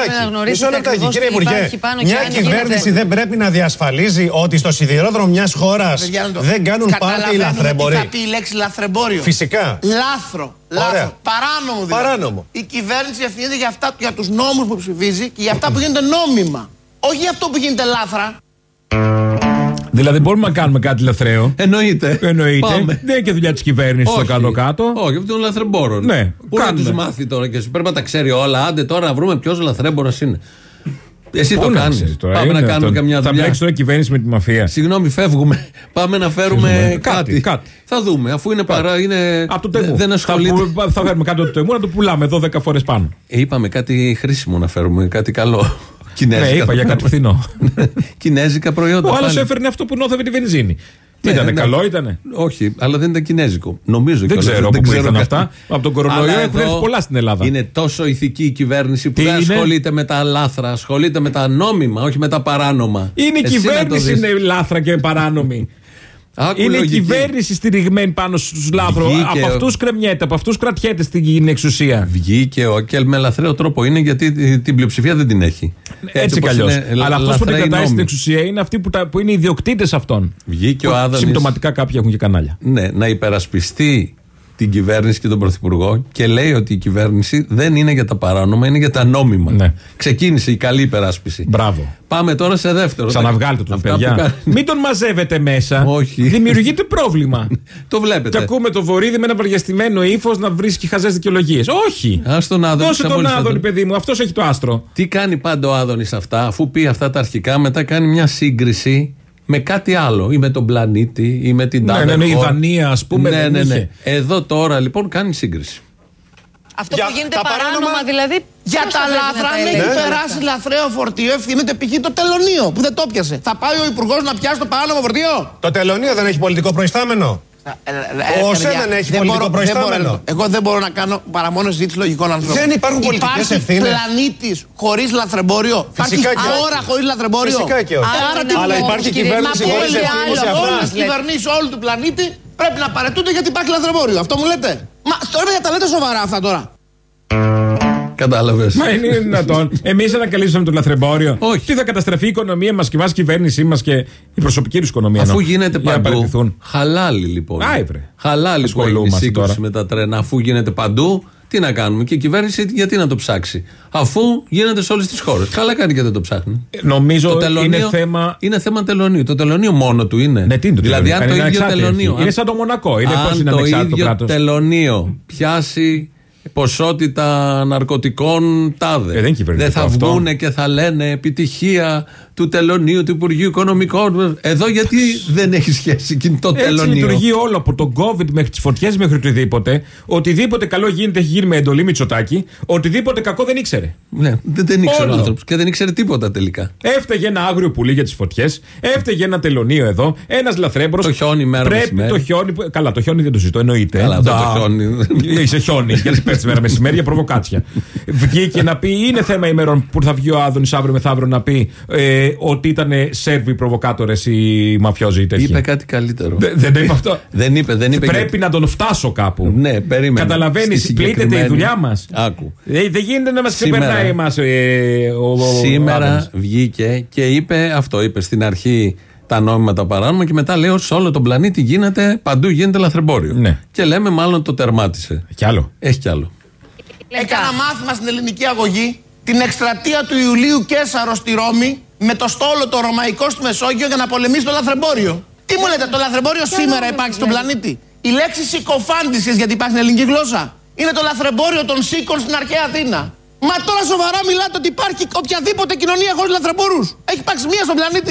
Μισό λεπτάκι, κύριε Υπουργέ. Μια κυβέρνηση δεν πρέπει να διασφαλίζει ότι στο σιδηρόδρομο μιας χώρας δεν κάνουν πάρτι οι λαθρέμποροι. Τι θα πει η λέξη λαθρεμπόριο. Φυσικά. Λάθρο. Παράνομο δηλαδή. Παράνομο. Η κυβέρνηση ευθύνεται για τους νόμους που ψηφίζει και για αυτά που γίνονται νόμιμα. Όχι για αυτό που γίνεται λάθρα. Δηλαδή μπορούμε να κάνουμε κάτι λαθρέο. Εννοείται. Δεν είναι και δουλειά της κυβέρνησης το κάτω-κάτω. Όχι, αυτό είναι λαθρεμπόρο. Ναι. Πού να τους μάθει τώρα και εσύ πρέπει να τα ξέρει όλα. Άντε τώρα να βρούμε ποιος λαθρέμπορος είναι. Εσύ το κάνεις. Πάμε να κάνουμε καμιά δουλειά. Θα μπλέξει τώρα κυβέρνηση με τη μαφία. Συγγνώμη, φεύγουμε. Πάμε να φέρουμε κάτι. Θα δούμε. Αφού είναι παρά. Είναι... Από το Τεμού. Δεν ασχολείται. Θα φέρουμε κάτι από το Τεμού να το πουλάμε εδώ 10 φορές πάνω. Είπαμε κάτι χρήσιμο να φέρουμε, κάτι καλό. Κινέζικα. Ναι, είπα για κάτι φθηνό. Κινέζικα προϊόντα. Ο άλλος έφερνε αυτό που νόθευε τη βενζίνη. Τι ήτανε, καλό ήτανε? Όχι, αλλά δεν ήταν κινέζικο. Νομίζω. Δεν ξέρω πού ήρθαν αυτά. Από τον κορονοϊό έχουν έρθει πολλά στην Ελλάδα. Είναι τόσο ηθική η κυβέρνηση που δεν ασχολείται με τα λάθρα, ασχολείται με τα νόμιμα, όχι με τα παράνομα. Είναι η κυβέρνηση είναι λάθρα και παράνομη. Είναι η κυβέρνηση στηριγμένη πάνω στους λάθρους. Από αυτούς κρεμιέται, από αυτούς κρατιέται στην εξουσία. Βγήκε ο Άκελ με λαθρέο τρόπο. Είναι γιατί την πλειοψηφία δεν την έχει. Έτσι κι αλλιώς. Αλλά αυτός που την κρατάει στην εξουσία είναι αυτοί που είναι ιδιοκτήτες αυτών. Βγήκε ο Άδωνης. Συμπτωματικά κάποιοι έχουν και κανάλια. Ναι, να υπερασπιστεί την κυβέρνηση και τον Πρωθυπουργό και λέει ότι η κυβέρνηση δεν είναι για τα παράνομα, είναι για τα νόμιμα. Ναι. Ξεκίνησε η καλή υπεράσπιση. Μπράβο. Πάμε τώρα σε δεύτερο. Ξαναβγάλτε τον, παιδιά. Μην τον μαζεύετε μέσα. Όχι. Δημιουργείται πρόβλημα. Το βλέπετε. Και ακούμε το Βορίδη με ένα βαριεστημένο ύφος να βρίσκει χαζές δικαιολογίες. Όχι. Δώσε τον Άδωνη, παιδί μου. Αυτός έχει το άστρο. Τι κάνει πάντα ο Άδωνης αυτά, αφού πει αυτά τα αρχικά, μετά κάνει μια σύγκριση με κάτι άλλο, ή με τον πλανήτη, ή με την τάδε. Ναι, η Δανία, ας πούμε. Ναι. Εδώ τώρα λοιπόν κάνει σύγκριση. Αυτό που γίνεται παράνομα δηλαδή. Για τα λάθρα, αν έχει περάσει λαθρέο φορτίο, ευθύνεται π.χ. το τελωνείο που δεν το πιάσε. Θα πάει ο υπουργός να πιάσει το παράνομο φορτίο? Το τελωνείο δεν έχει πολιτικό προϊστάμενο. Ο ΟΣΕ δεν έχει πολιτικό προϊστάμενο. Εγώ δεν μπορώ να κάνω παρά μόνο συζήτηση λογικών ανθρώπων. Δεν υπάρχουν πολιτικές ευθύνες. Υπάρχει πλανήτης χωρίς λαθρεμπόριο? Υπάρχει χώρα χωρίς λαθρεμπόριο? Φυσικά και όχι. Αλλά υπάρχει κυβέρνηση χωρίς ευθύνες. Όλες τις κυβερνήσεις όλου του πλανήτη πρέπει να παραιτούνται γιατί υπάρχει λαθρεμπόριο. Αυτό μου λέτε? Μα τώρα τα λέτε σοβαρά αυτά τώρα? Κατάλαβες. Μα είναι δυνατόν. Εμείς ανακαλύψαμε το λαθρεμπόριο. Όχι. Τι θα καταστραφεί η οικονομία μας και η κυβέρνησή μας και η προσωπική τους οικονομία? Αφού γίνεται παντού. Χαλάλι λοιπόν. Χαλάλι που έχει σύγκρουση με τα τρένα. Αφού γίνεται παντού, τι να κάνουμε? Και η κυβέρνηση γιατί να το ψάξει? Αφού γίνεται σε όλες τις χώρες. Καλά κάνει και δεν το ψάχνει. Νομίζω είναι θέμα τελωνίου. Το τελωνίο μόνο του είναι. Ναι, τι είναι το δηλαδή, αν το ίδιο τελωνίο. Είναι σαν το Μονακό. Είναι αν το ίδιο τελωνίο πιάσει ποσότητα ναρκωτικών τάδε. Δεν θα βγούνε και θα λένε επιτυχία του τελωνίου, του Υπουργείου Οικονομικών. Εδώ γιατί δεν έχει σχέση το τελωνίο? Έτσι λειτουργεί όλο από τον COVID μέχρι τις φωτιές μέχρι οτιδήποτε. Οτιδήποτε καλό γίνεται έχει γίνει με εντολή Μητσοτάκη. Οτιδήποτε κακό δεν ήξερε. Ναι, δεν ήξερε ο άνθρωπος και δεν ήξερε τίποτα τελικά. Έφταιγε ένα άγριο πουλί για τις φωτιές. Έφταιγε ένα τελωνίο εδώ. Ένας λαθρέμπορος. Το χιόνι μέρα μεσημέρι. Καλά, το χιόνι δεν το ζητώ, εννοείται. Καλά, το χιόνι. Είσαι χιόνι. Γιατί πέφτει μέρα μεσημέρι για προβοκάτσια. Βγήκε να πει, είναι θέμα ημερών που θα βγει ο Άδωνης αύριο μεθαύριο να πει ότι ήταν Σέρβοι προβοκάτορες οι μαφιόζοι. Είπε κάτι καλύτερο. Δεν είπε αυτό. Δεν είπε. Πρέπει να τον φτάσω κάπου. Ναι, περίμενε. Καταλαβαίνεις, πλήττεται η δουλειά μας. Άκου. Δεν γίνεται να μας ξεπερνάει εμάς σήμερα βγήκε και είπε αυτό. Είπε στην αρχή τα νόμιμα τα παράνομα και μετά λέει ότι σε όλο τον πλανήτη γίνεται, παντού γίνεται λαθρεμπόριο. Ναι. Και λέμε μάλλον το τερμάτισε. Κι άλλο. Έχει κι άλλο. Έκανα μάθημα στην ελληνική αγωγή την εκστρατεία του Ιουλίου Καίσαρο στη Ρώμη με το στόλο το ρωμαϊκό στη Μεσόγειο για να πολεμήσει το λαθρεμπόριο. Τι μου λέτε, το λαθρεμπόριο σήμερα υπάρχει στον πλανήτη? Η λέξη συκοφάντησης, γιατί υπάρχει στην ελληνική γλώσσα, είναι το λαθρεμπόριο των σίκων στην αρχαία Αθήνα. Μα τώρα σοβαρά μιλάτε ότι υπάρχει οποιαδήποτε κοινωνία χωρίς λαθρεμπόρους? Έχει υπάρξει μία στον πλανήτη?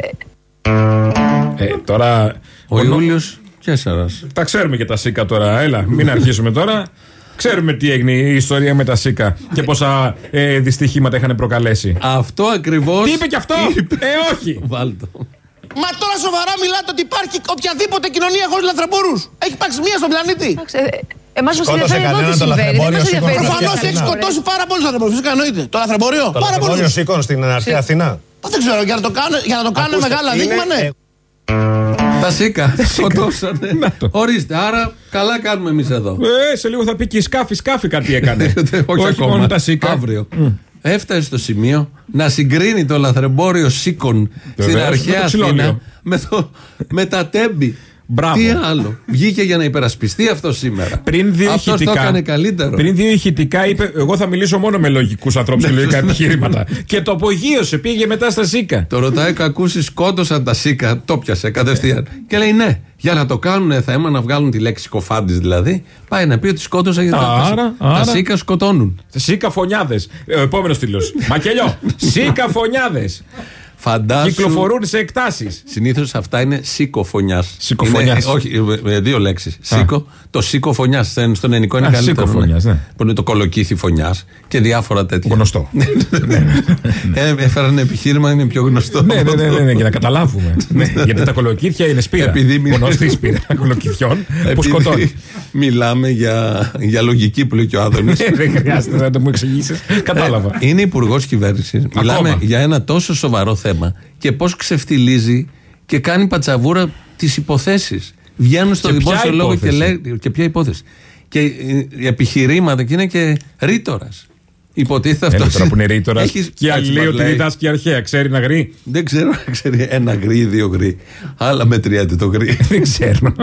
Τώρα ο Ιούλιος Καίσαρας. Τα ξέρουμε και τα σίκα τώρα. Έλα, μην αρχίσουμε τώρα. Ξέρουμε τι έγινε η ιστορία με τα σίκα και πόσα δυστυχήματα είχαν προκαλέσει. Αυτό ακριβώς. Τι είπε κι αυτό? Όχι. Βάλτο. Μα τώρα σοβαρά μιλάτε ότι υπάρχει οποιαδήποτε κοινωνία χωρίς λαθρεμπόρους? Έχει υπάρξει μία στον πλανήτη? Εμάς μας ενδιαφέρει εδώ τι συμβαίνει. Προφανώς έχει σκοτώσει πάρα πολλούς λαθρεμπόρους. Φυσικά εννοείται. Το λαθρεμπόριο. Το λαθρεμπόριο σίκων στην αρχαία Αθήνα. Δεν ξέρω, για να το κάνουν μεγάλα δείγμα, ναι. Τα σίκα σκοτώσανε. Ορίστε, άρα καλά κάνουμε εμείς εδώ. Σε λίγο θα πει και η σκάφη κάτι έκανε. Όχι ακόμα, τα σίκα. Αύριο. Έφτασε στο σημείο να συγκρίνει το λαθρεμπόριο σίκων στην αρχαία Αθήνα με τα τέμπη. Μπράβο. Τι άλλο. Βγήκε για να υπερασπιστεί αυτό σήμερα. Αυτό το έκανε καλύτερο. Πριν 2 ηχητικά είπε: εγώ θα μιλήσω μόνο με λογικούς ανθρώπους και λογικά επιχειρήματα. Και το απογείωσε, πήγε μετά στα ΣΥΚΑ. Το ρωτάει Κακούση, σκότωσαν τα ΣΥΚΑ. Το πιασε κατευθείαν. Και λέει ναι. Για να το κάνουν θα έμενα να βγάλουν τη λέξη συκοφάντης δηλαδή. Πάει να πει ότι σκότωσαν γιατί τα ΣΥΚΑ σκοτώνουν. ΣΥΚΑ φωνιάδες. Επόμενος τίτλος. Μακελιό. ΣΥΚΑ φωνιάδες. Φαντάσου. Κυκλοφορούν σε εκτάσεις. Συνήθως αυτά είναι σίκοφωνιάς. Σίκοφωνιάς. Όχι, με 2 λέξεις. Σίκο, το σίκοφωνιάς. Στον ελληνικό είναι καλύτερο. Σίκοφωνιάς, ναι. Που είναι το κολοκύθι φωνιάς και διάφορα τέτοια. Γνωστό. Έφεραν επιχείρημα, είναι πιο γνωστό. Ναι, για να καταλάβουμε. Γιατί τα κολοκύθια είναι σπήρα. Γνωστή σπήρα κολοκυθιών που σκοτώνει. Μιλάμε για λογική που λέει και ο Άδωνης. Δεν χρειάζεται να το μου εξηγήσεις. Κατάλαβα. Είναι υπουργός κυβέρνησης. Μιλάμε για ένα τόσο σοβαρό θέμα και πώς ξεφτιλίζει και κάνει πατσαβούρα τις υποθέσεις. Βγαίνουν στο δημόσιο λόγο και λέει. Και ποια υπόθεση. Και επιχειρήματα και είναι και ρήτορας. Υποτίθεται αυτό. Τώρα που είναι ρήτορας και λέει ότι διδάσκει αρχαία. Ξέρει να γρεί. Δεν ξέρω να ξέρει 1 γρή ή 2 γρή. Άλλα μετριάται το γρή. Δεν ξέρω.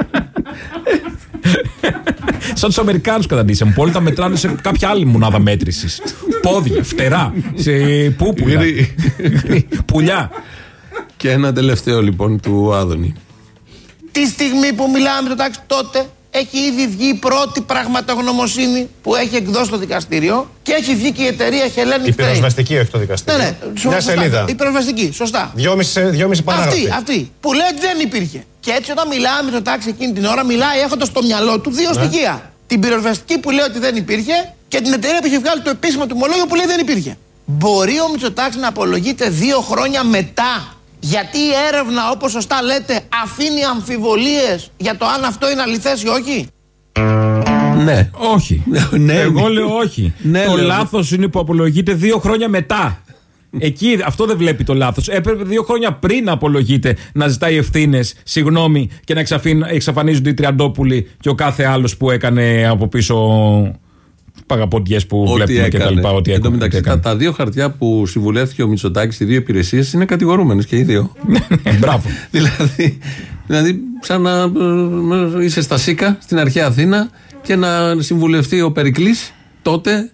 Σαν τους Αμερικάνους καταντήσαμε. Πολλοί τα μετράνε σε κάποια άλλη μονάδα μέτρησης. Πόδια, φτερά, σε πούπουλα, πουλιά. Και ένα τελευταίο λοιπόν του Άδωνη. Τη στιγμή που μιλάμε με το Τάξη, τότε έχει ήδη βγει η πρώτη πραγματογνωμοσύνη που έχει εκδώσει το δικαστήριο και έχει βγει και η εταιρεία Hellenic Trade. Η πυροσβεστική, όχι το δικαστήριο. Ναι, μια σελίδα. Η πυροσβεστική, σωστά. 2,5 παράγραφοι. Αυτή που λέει ότι δεν υπήρχε. Και έτσι όταν μιλάμε με το Τάξη εκείνη την ώρα, μιλάει έχοντας στο μυαλό του 2 στοιχεία. Την πυροσβεστική που λέει ότι δεν υπήρχε και την εταιρεία που έχει βγάλει το επίσημο τιμολόγιο που λέει δεν υπήρχε. Μπορεί ο Μητσοτάκης να απολογείται 2 χρόνια μετά, γιατί η έρευνα, όπως σωστά λέτε, αφήνει αμφιβολίες για το αν αυτό είναι αληθές ή όχι? Ναι. Όχι. Εγώ λέω όχι. Το λάθος είναι που απολογείται 2 χρόνια μετά. Εκεί αυτό δεν βλέπει το λάθος. Έπρεπε 2 χρόνια πριν να απολογείται, να ζητάει ευθύνες, συγγνώμη και να εξαφανίζονται οι Τριαντόπουλοι και ο κάθε άλλος που έκανε από πίσω παγαποντιές που βλέπουμε και τα λοιπά. Εν τω μεταξύ, τα 2 χαρτιά που συμβουλεύτηκε ο Μητσοτάκης, οι 2 υπηρεσίες, είναι κατηγορούμενες και οι 2. Μπράβο. Δηλαδή, σαν να είσαι στα ΣΥΚΑ, στην αρχαία Αθήνα, και να συμβουλευτεί ο Περικλής τότε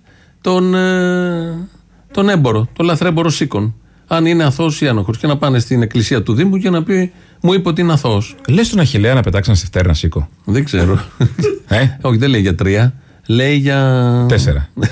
τον έμπορο, τον λαθρέμπορο Σίκων. Αν είναι αθώος ή άνοχος. Και να πάνε στην εκκλησία του Δήμου και να πει: μου είπε ότι είναι αθώος. Λες τον Αχιλλέα να πετάξαν σε φτέρνα Σίκο? Δεν ξέρω. Όχι, δεν λέει για 3. Λέει για 4.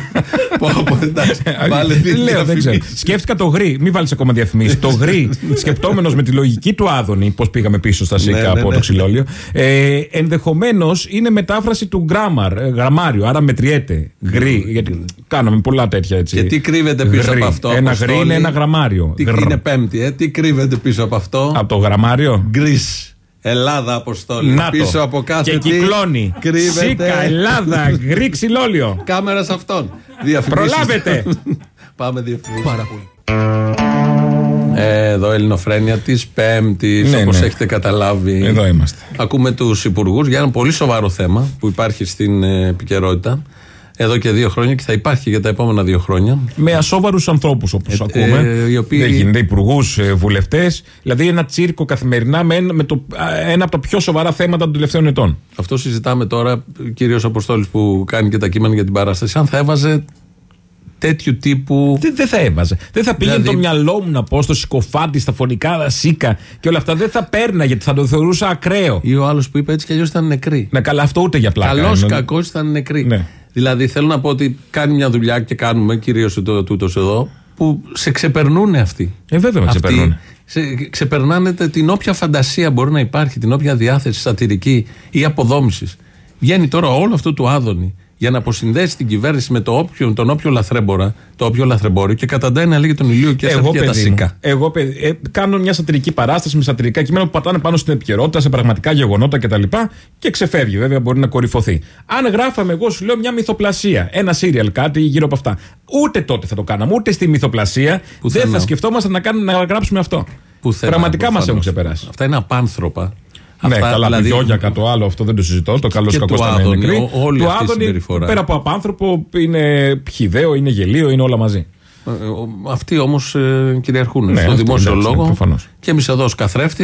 Λέω, δεν ξέρω. Σκέφτηκα το γρι. Μην βάλεις ακόμα διαφημίσεις. Το γρι, σκεπτόμενος με τη λογική του Άδωνη, πώς πήγαμε πίσω στα ΣΥΚΑ από το ξυλόλιο, ενδεχομένως είναι μετάφραση του γραμμάριο. Άρα μετριέται. Γρι. Γιατί κάναμε πολλά τέτοια έτσι. Και τι κρύβεται πίσω από αυτό? Ένα γρι είναι ένα γραμμάριο. Είναι 5η. Τι κρύβεται πίσω από αυτό? Από το γραμμάριο. Γκρίς. Ελλάδα, Αποστόλη. Πίσω από κάθε και κυκλώνει. ΣΥΚΑ, Ελλάδα, γρι ξυλόλιο. Κάμερα σε αυτόν. Προλάβετε. Πάμε διαφημίσεις. Πάρα πολύ. Εδώ Ελληνοφρένεια της Πέμπτης, όπως έχετε καταλάβει. Εδώ είμαστε. Ακούμε τους υπουργούς για ένα πολύ σοβαρό θέμα που υπάρχει στην επικαιρότητα εδώ και 2 χρόνια και θα υπάρχει για τα επόμενα 2 χρόνια. Με ασόβαρους ανθρώπους, όπως ακούμε. Οι οποίοι... Δεν γίνεται υπουργούς, βουλευτές. Δηλαδή ένα τσίρκο καθημερινά με ένα από τα πιο σοβαρά θέματα των τελευταίων ετών. Αυτό συζητάμε τώρα, κυρίως ο Αποστόλης που κάνει και τα κείμενα για την παράσταση. Αν θα έβαζε τέτοιου τύπου. Δεν θα έβαζε. Δεν θα πήγαινε το μυαλό μου να πω στο Συκοφάντη, στα φωνικά ΣΥΚΑ και όλα αυτά. Δεν θα παίρνα γιατί θα το θεωρούσα ακραίο. Ή ο άλλος που είπε έτσι κι αλλιώς ήταν νεκροί. Ναι, καλά, αυτό ούτε για πλάκα. Καλός, κακός ήταν νεκροί. Ναι. Δηλαδή θέλω να πω ότι κάνει μια δουλειά και κάνουμε κυρίως τούτος εδώ που σε ξεπερνούν αυτοί. Βέβαια με ξεπερνούν. Ξεπερνάνε την όποια φαντασία μπορεί να υπάρχει, την όποια διάθεση σατυρική ή αποδόμησης. Βγαίνει τώρα όλο αυτό του Άδωνη για να αποσυνδέσει την κυβέρνηση με τον όποιο λαθρέμπορα, το όποιο λαθρεμπόριο και καταντάει να λέγει τον Ηλίου και τα ΣΥΚΑ. Εγώ κάνω μια σατυρική παράσταση με σατυρικά κείμενα που πατάνε πάνω στην επικαιρότητα, σε πραγματικά γεγονότα κτλ. Και ξεφεύγει, βέβαια, μπορεί να κορυφωθεί. Αν γράφαμε, εγώ σου λέω, μια μυθοπλασία, ένα σύριαλ, κάτι γύρω από αυτά. Ούτε τότε θα το κάναμε, ούτε στη μυθοπλασία δεν θα σκεφτόμασταν να γράψουμε αυτό. Πραγματικά μας έχουν ξεπεράσει. Αυτά είναι απάνθρωπα. Ναι, αυτά, καλά, δηλαδή, πιόγια το άλλο, αυτό δεν το συζητώ. Το καλό κακό στα νεκρή. Του Άδωνη, πέρα από απάνθρωπο, είναι χυδαίο, είναι γελίο, είναι όλα μαζί. Αυτοί όμως κυριαρχούν στο δημόσιο λόγο. Και εμείς εδώ ως καθρέφτης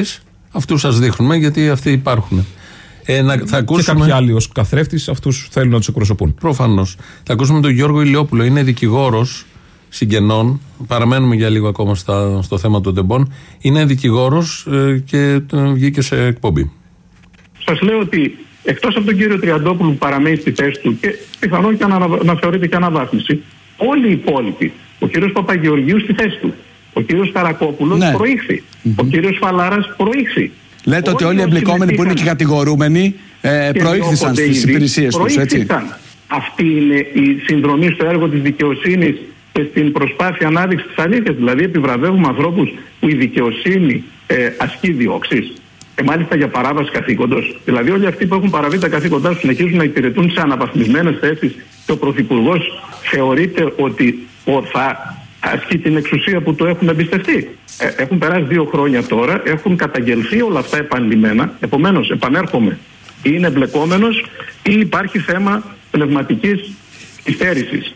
Αυτούς σας δείχνουμε, γιατί αυτοί υπάρχουν. Θα ακούσουμε... Και κάποιοι άλλοι ως καθρέφτης αυτούς θέλουν να τους εκπροσωπούν. Προφανώς. Θα ακούσουμε τον Γιώργο Ηλιόπουλο. Είναι δικηγόρος συγγενών. Παραμένουμε για λίγο ακόμα στο θέμα των τεμπών. Είναι δικηγόρος και βγήκε σε εκπομπή. Σας λέω ότι εκτός από τον κύριο Τριαντόπουλο που παραμένει στη θέση του και πιθανόν και να θεωρείται και αναβάθμιση, όλοι οι υπόλοιποι, ο κύριος Παπαγεωργίου στη θέση του, ο κύριος Ταρακόπουλος προήχθη, ο κύριος Φαλάρας προήχθη. Λέτε ότι όλοι οι εμπλεκόμενοι που είναι και κατηγορούμενοι προήχθησαν στις υπηρεσίες τους, έτσι. Αυτή είναι η συνδρομή στο έργο της δικαιοσύνης και στην προσπάθεια ανάδειξης της αλήθειας. Δηλαδή επιβραβεύουμε ανθρώπους που η δικαιοσύνη ασκεί διώξεις. Και μάλιστα για παράβαση καθήκοντος. Δηλαδή, όλοι αυτοί που έχουν παραβεί τα καθήκοντά τους συνεχίζουν να υπηρετούν σε αναβαθμισμένες θέσεις και ο Πρωθυπουργός θεωρείται ότι θα ασκεί την εξουσία που του έχουν εμπιστευτεί. Έχουν περάσει 2 χρόνια τώρα, έχουν καταγγελθεί όλα αυτά επανειλημμένα. Επομένως, επανέρχομαι. Ή είναι εμπλεκόμενος ή υπάρχει θέμα πνευματικής υστέρησης.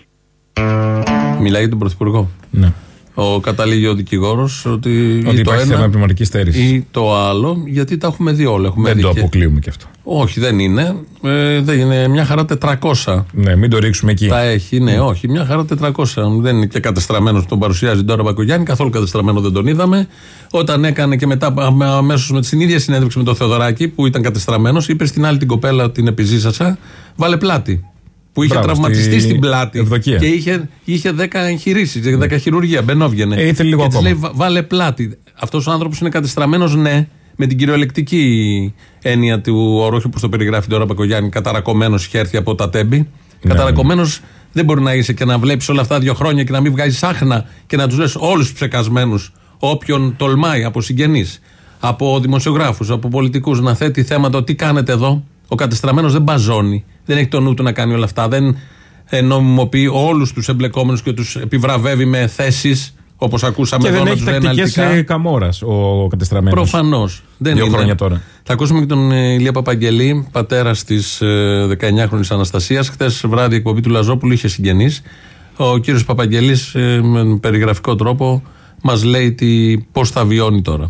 Μιλάει για τον Πρωθυπουργό. Ναι. Καταλήγει ο δικηγόρος ότι υπάρχει θέμα πνευματικής στέρησης ή το άλλο, γιατί τα έχουμε δει όλα. Δεν το αποκλείουμε και αυτό. Όχι, δεν είναι. Δεν είναι μια χαρά 400. Ναι, μην το ρίξουμε εκεί. Τα έχει, ναι, όχι. Μια χαρά 400. Δεν είναι και κατεστραμμένος που τον παρουσιάζει τώρα ο Μπακογιάννη. Καθόλου κατεστραμμένο δεν τον είδαμε. Όταν έκανε και μετά, αμέσως με την ίδια συνέντευξη με τον Θεοδωράκη, που ήταν κατεστραμμένος, είπε στην άλλη την κοπέλα, την επιζήσασα, βάλε πλάτη. Που είχε τραυματιστεί στην πλάτη Ευδοκία. Και είχε 10 εγχειρήσεις, 10 χειρουργία. Μπαινόβγαινε. Ήθελε λίγο ακόμα. Λέει, βάλε πλάτη. Αυτός ο άνθρωπος είναι κατεστραμμένος, ναι, με την κυριολεκτική έννοια του όρου, όπως το περιγράφει τώρα ο Μπακογιάννη, καταρακωμένος είχε έρθει από τα τέμπη. Καταρακωμένος δεν μπορεί να είσαι και να βλέπεις όλα αυτά 2 χρόνια και να μην βγάζεις άχνα και να τους λες όλους τους ψεκασμένους, όποιον τολμάει, από συγγενείς, από δημοσιογράφους, από πολιτικούς, να θέτει θέματα. Τι κάνετε εδώ? Ο κατεστραμμένος δεν μπαζώνει. Δεν έχει το νου του να κάνει όλα αυτά. Δεν νομιμοποιεί όλους τους εμπλεκόμενους και τους επιβραβεύει με θέσεις, όπως ακούσαμε εδώ. Και δεν έχει τακτικές καμόρας ο κατεστραμμένος. Προφανώς. 2 χρόνια τώρα. Θα ακούσουμε και τον Ηλία Παπαγγελή, πατέρας της 19χρονης Αναστασίας. Χθες βράδυ η εκπομπή του Λαζόπουλου είχε συγγενείς. Ο κύριος Παπαγγελής με περιγραφικό τρόπο μας λέει πώς θα βιώνει τώρα.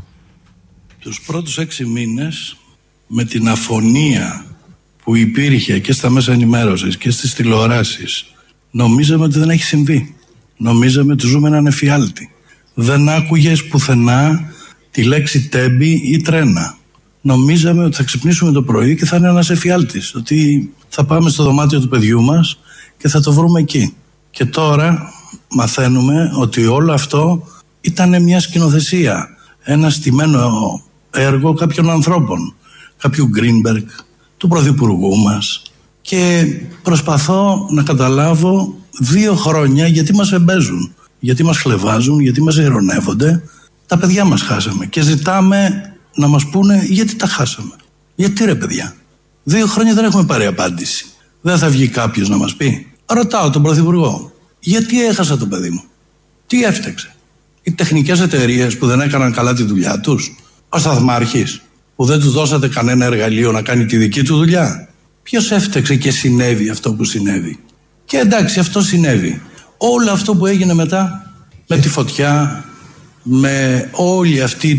Τους πρώτους 6 μήνες με την αφωνία που υπήρχε και στα μέσα ενημέρωσης και στις τηλεοράσεις, νομίζαμε ότι δεν έχει συμβεί. Νομίζαμε ότι ζούμε έναν εφιάλτη. Δεν άκουγες πουθενά τη λέξη τέμπη ή τρένα. Νομίζαμε ότι θα ξυπνήσουμε το πρωί και θα είναι ένας εφιάλτης. Ότι θα πάμε στο δωμάτιο του παιδιού μας και θα το βρούμε εκεί. Και τώρα μαθαίνουμε ότι όλο αυτό ήταν μια σκηνοθεσία. Ένα στημένο έργο κάποιων ανθρώπων. Κάποιου Γκρίνμπεργκ, του Πρωθυπουργού μας, και προσπαθώ να καταλάβω 2 χρόνια γιατί μας εμπέζουν, γιατί μας χλευάζουν, γιατί μας ειρωνεύονται. Τα παιδιά μας χάσαμε και ζητάμε να μας πούνε γιατί τα χάσαμε. Γιατί ρε παιδιά? 2 χρόνια δεν έχουμε πάρει απάντηση. Δεν θα βγει κάποιος να μας πει? Ρωτάω τον Πρωθυπουργό, γιατί έχασα το παιδί μου? Τι έφταξε? Οι τεχνικές εταιρείες που δεν έκαναν καλά τη δουλειά τους? Ο σταθμάρχης που δεν του δώσατε κανένα εργαλείο να κάνει τη δική του δουλειά? Ποιος έφταξε και συνέβη αυτό που συνέβη? Και εντάξει, αυτό συνέβη. Όλο αυτό που έγινε μετά, με τη φωτιά, με όλη αυτή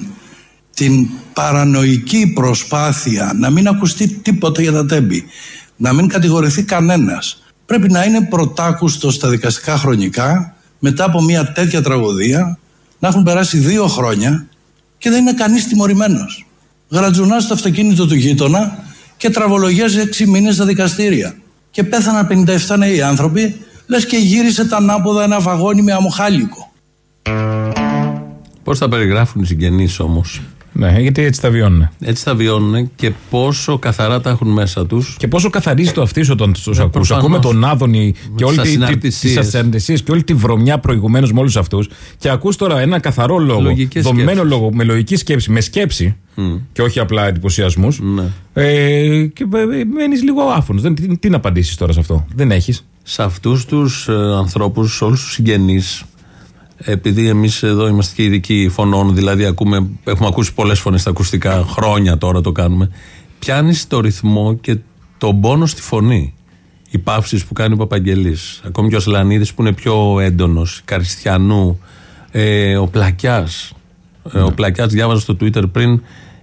την παρανοϊκή προσπάθεια να μην ακουστεί τίποτα για τα τέμπη, να μην κατηγορηθεί κανένας, πρέπει να είναι πρωτάκουστο στα δικαστικά χρονικά, μετά από μια τέτοια τραγωδία, να έχουν περάσει 2 χρόνια και δεν είναι κανείς τιμωρημένος. Γρατζουνά στο αυτοκίνητο του γείτονα και τραβολογιάζει 6 μήνες στα δικαστήρια. Και πέθαναν 57 νέοι άνθρωποι, λες και γύρισε τα ανάποδα ένα βαγόνι με αμοχάλικο. Πώς θα περιγράφουν οι συγγενείς όμως? Ναι, γιατί έτσι τα βιώνουν. Έτσι τα βιώνουν και πόσο καθαρά τα έχουν μέσα τους. Και πόσο καθαρίζει το αυτί όταν τους ακούς. Ακούμε τον Άδωνη και όλη τις ασυναρτησίες και όλη τη βρωμιά προηγουμένως με όλους αυτούς. Και ακούς τώρα ένα καθαρό λόγο, δομημένο λόγο, με λογική σκέψη, με σκέψη και όχι απλά εντυπωσιασμούς. Ναι. Και μένεις λίγο άφωνος. Τι να απαντήσεις τώρα σε αυτό? Δεν έχεις. Σε αυτούς τους ανθρώπους, σε όλους τους συγγενείς, επειδή εμείς εδώ είμαστε και ειδικοί φωνών, δηλαδή έχουμε ακούσει πολλές φωνές στα ακουστικά, χρόνια τώρα το κάνουμε, πιάνεις το ρυθμό και τον πόνο στη φωνή. Οι παύσεις που κάνει ο Παπαγγελής, ακόμη και ο Σλανίδης που είναι πιο έντονος, Καριστιανού, ο Πλακιάς. Ο Πλακιάς, διάβαζα στο Twitter πριν,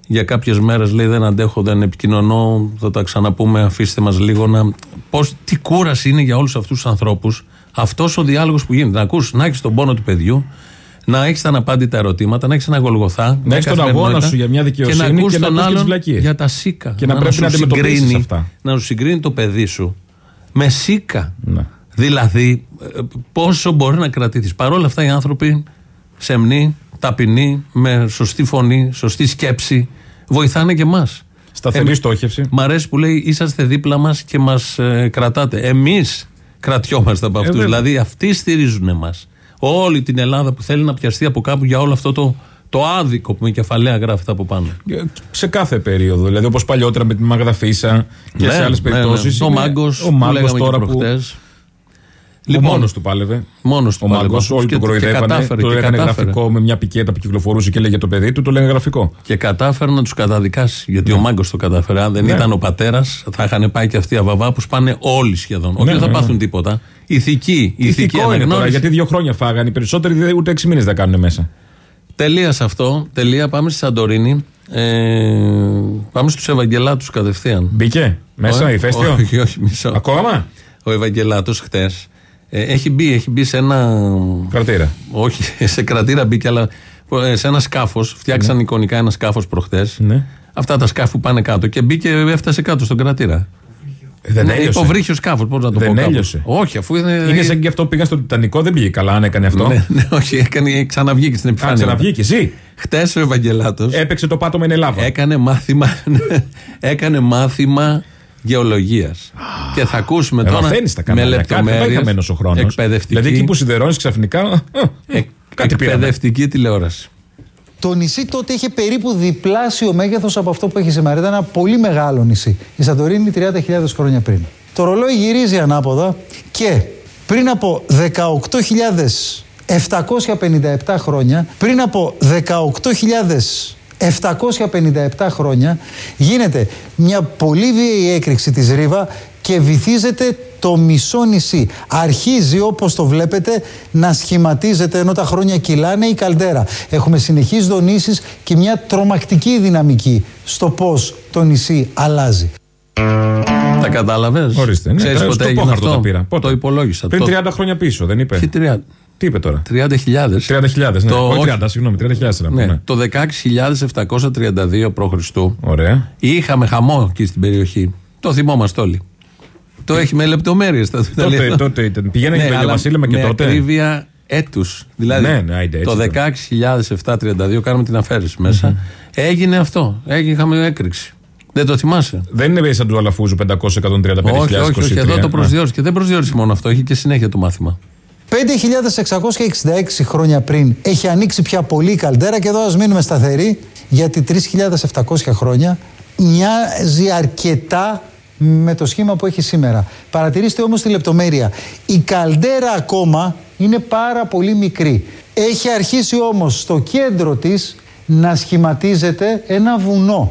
Για κάποιες μέρες λέει δεν αντέχω, δεν επικοινωνώ, θα τα ξαναπούμε, αφήστε μας λίγο να... Τι κούραση είναι για όλους αυτούς τους ανθρώπους αυτός ο διάλογος που γίνεται. Να ακούς, να έχεις τον πόνο του παιδιού, να έχεις τα αναπάντητα ερωτήματα, να έχεις ένα Γολγοθά, να έχεις τον αγώνα σου για μια δικαιοσύνη και να ακούς τον άλλον για τα σίκα. Και να πρέπει να αντιμετωπίσεις αυτά. Να σου συγκρίνει το παιδί σου με σίκα. Ναι. Δηλαδή, πόσο μπορεί να κρατήσεις. Παρ' όλα αυτά οι άνθρωποι σεμνοί, ταπεινοί, με σωστή φωνή, σωστή σκέψη, βοηθάνε και εμάς. Σταθερή στόχευση. Μ' αρέσει που λέει είσαστε δίπλα μας και μας κρατάτε. Εμείς κρατιόμαστε από αυτούς. Δηλαδή αυτοί στηρίζουν εμάς. Όλη την Ελλάδα που θέλει να πιαστεί από κάπου για όλο αυτό το άδικο που με κεφαλαία γράφεται από πάνω. Σε κάθε περίοδο. Δηλαδή όπως παλιότερα με τη Μάγδα Φίσα και σε άλλες περιπτώσεις. Ο Μάγκος που λέγαμε τώρα προχτές. Λοιπόν, μόνος του πάλευε. Μόνος του ο Μάγκος, όλοι τον κοροϊδεύανε. Το λέγανε γραφικό με μια πικέτα που κυκλοφορούσε και λέγε το παιδί του, το λέγανε γραφικό. Και κατάφερε να τους καταδικάσει. Γιατί ο Μάγκος το κατάφερε. Αν δεν ήταν ο πατέρας, θα είχαν πάει και αυτοί οι αβαβά που σπάνε όλοι σχεδόν. Όχι δεν θα πάθουν τίποτα. Ηθική αναγνώριση. Τώρα, γιατί 2 χρόνια φάγανε. Οι περισσότεροι ούτε 6 μήνες δεν κάνουν μέσα. Τελεία σε αυτό. Τελεία. Πάμε στη Σαντορίνη. Πάμε στους Ευαγγελάτους κατευθείαν. Μπήκε μέσα, ηφαίστειο. Όχι, μισό. Ακόμα. Ο Ευαγγελάτος χτες. Έχει μπει σε ένα. Κρατήρα. Όχι, σε κρατήρα μπήκε, αλλά σε ένα σκάφος. Φτιάξαν εικονικά ένα σκάφος προχτές. Ναι. Αυτά τα σκάφη που πάνε κάτω. Και μπήκε, έφτασε κάτω στον κρατήρα. Δεν έλειωσε. Υποβρύχιο σκάφος, πώς να το πω. Δεν έλειωσε. Όχι, αφού είναι σαν και αυτό που πήγα στο Τιτανικό, δεν πήγε καλά αν έκανε αυτό. Ναι, όχι, ξαναβγήκε στην επιφάνεια. Ξαναβγήκε, εσύ. Χτες ο Ευαγγελάτος έπαιξε το πάτωμα εν Ελλάδα. Έκανε μάθημα γεωλογίας. Και θα ακούσουμε τώρα με λεπτομέρειες εκπαιδευτική. Δηλαδή εκεί που σιδερώνεις ξαφνικά. Εκπαιδευτική τηλεόραση. Το νησί τότε είχε περίπου διπλάσιο μέγεθος από αυτό που έχει σήμερα. Ήταν ένα πολύ μεγάλο νησί. Η Σαντορίνη 30.000 χρόνια πριν. Το ρολόι γυρίζει ανάποδα και πριν από 18.757 χρόνια, πριν από 18.757 χρόνια γίνεται μια πολύ βίαιη έκρηξη της Ρίβα και βυθίζεται το μισό νησί. Αρχίζει, όπως το βλέπετε, να σχηματίζεται ενώ τα χρόνια κυλάνε η καλντέρα. Έχουμε συνεχείς δονήσεις και μια τρομακτική δυναμική στο πώς το νησί αλλάζει. Τα κατάλαβες? Ορίστε. Ναι. Ξέρεις ποτέ έγινε αυτό? Το πήρα. Το υπολόγισα. Πριν 30 χρόνια πίσω, δεν είπε? Τι είπε τώρα? 30.000. 30.000, ναι. Όχι 30, συγγνώμη, 30.000. Ναι. Το 16.732 π.Χ. Ωραία. Είχαμε χαμό εκεί στην περιοχή. Το θυμόμαστε όλοι. Το έχει με λεπτομέρειες. Τότε ήταν. Πηγαίνανε και με Βασίλεμα και τότε. Με ακρίβεια έτους. Δηλαδή το 16.732, κάνουμε την αφαίρεση μέσα. Έγινε αυτό. Είχαμε έκρηξη. Δεν το θυμάσαι? Δεν είναι σαν του Αλαφούζου 500-135.000. Όχι, εδώ το προσδιορίσε. Και δεν προσδιορίσε μόνο αυτό, έχει και συνέχεια το μάθημα. 5.666 χρόνια πριν έχει ανοίξει πια πολύ η καλντέρα και εδώ ας μείνουμε σταθεροί, γιατί 3.700 χρόνια μοιάζει αρκετά με το σχήμα που έχει σήμερα. Παρατηρήστε όμως τη λεπτομέρεια. Η καλντέρα ακόμα είναι πάρα πολύ μικρή. Έχει αρχίσει όμως στο κέντρο της να σχηματίζεται ένα βουνό.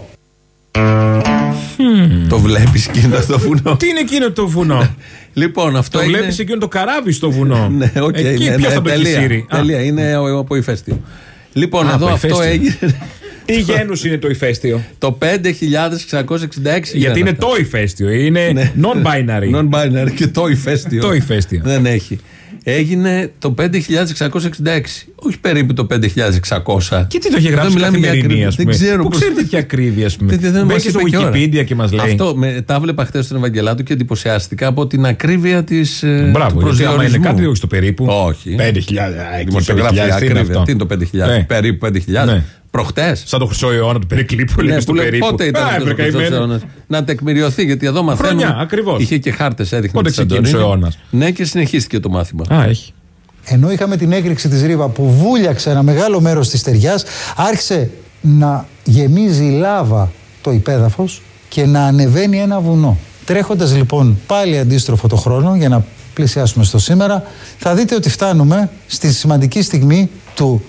Το βλέπεις εκείνο το βουνό? Τι είναι εκείνο το βουνό? Λοιπόν, αυτό το βλέπεις εκείνο το καράβι στο βουνό. Ναι, οκ. Εκεί ποιος θα το έχει σύρει? Τελεία, είναι από ηφαίστειο. Λοιπόν, εδώ αυτό έγινε. Τι γένους είναι το ηφαίστειο? Το 5.666. Γιατί είναι το ηφαίστειο, είναι non-binary. Non-binary και το ηφαίστειο. Το ηφαίστειο. Δεν έχει. Έγινε το 5.666. Όχι περίπου το 5.600. Και τι το είχε γράψει καθημερινή, ας πούμε? Δεν ξέρω. Πού ξέρετε ποια ακρίβεια, ας πούμε? Μπήκε στο Wikipedia και μας λέει. Αυτό τα έβλεπα χθες στον Ευαγγελάτο και εντυπωσιάστηκα από την ακρίβεια της. Μπράβο, γιατί άμα είναι κάτι, όχι στο περίπου. Όχι. 5.000. Δημοσιογραφία ακρίβεια. Τι είναι το 5.000? Περίπου 5.000. Προχτές. Σαν το Χρυσό αιώνα του Περικλήπου, λέει στο περίπου. Πότε ήταν ο Χρυσός αιώνας? Να τεκμηριωθεί, γιατί εδώ μαθαίνουμε. Χρονιά, ακριβώς. Είχε και χάρτες, έδειχνε. Πότε ξεκίνησε ο αιώνας? Ναι, και συνεχίστηκε το μάθημα. Έχει. Ενώ είχαμε την έκρηξη της Ρίβα που βούλιαξε ένα μεγάλο μέρος της στεριάς, άρχισε να γεμίζει λάβα το υπέδαφος και να ανεβαίνει ένα βουνό. Τρέχοντας λοιπόν πάλι αντίστροφο το χρόνο για να πλησιάσουμε στο σήμερα, θα δείτε ότι φτάνουμε στη σημαντική στιγμή του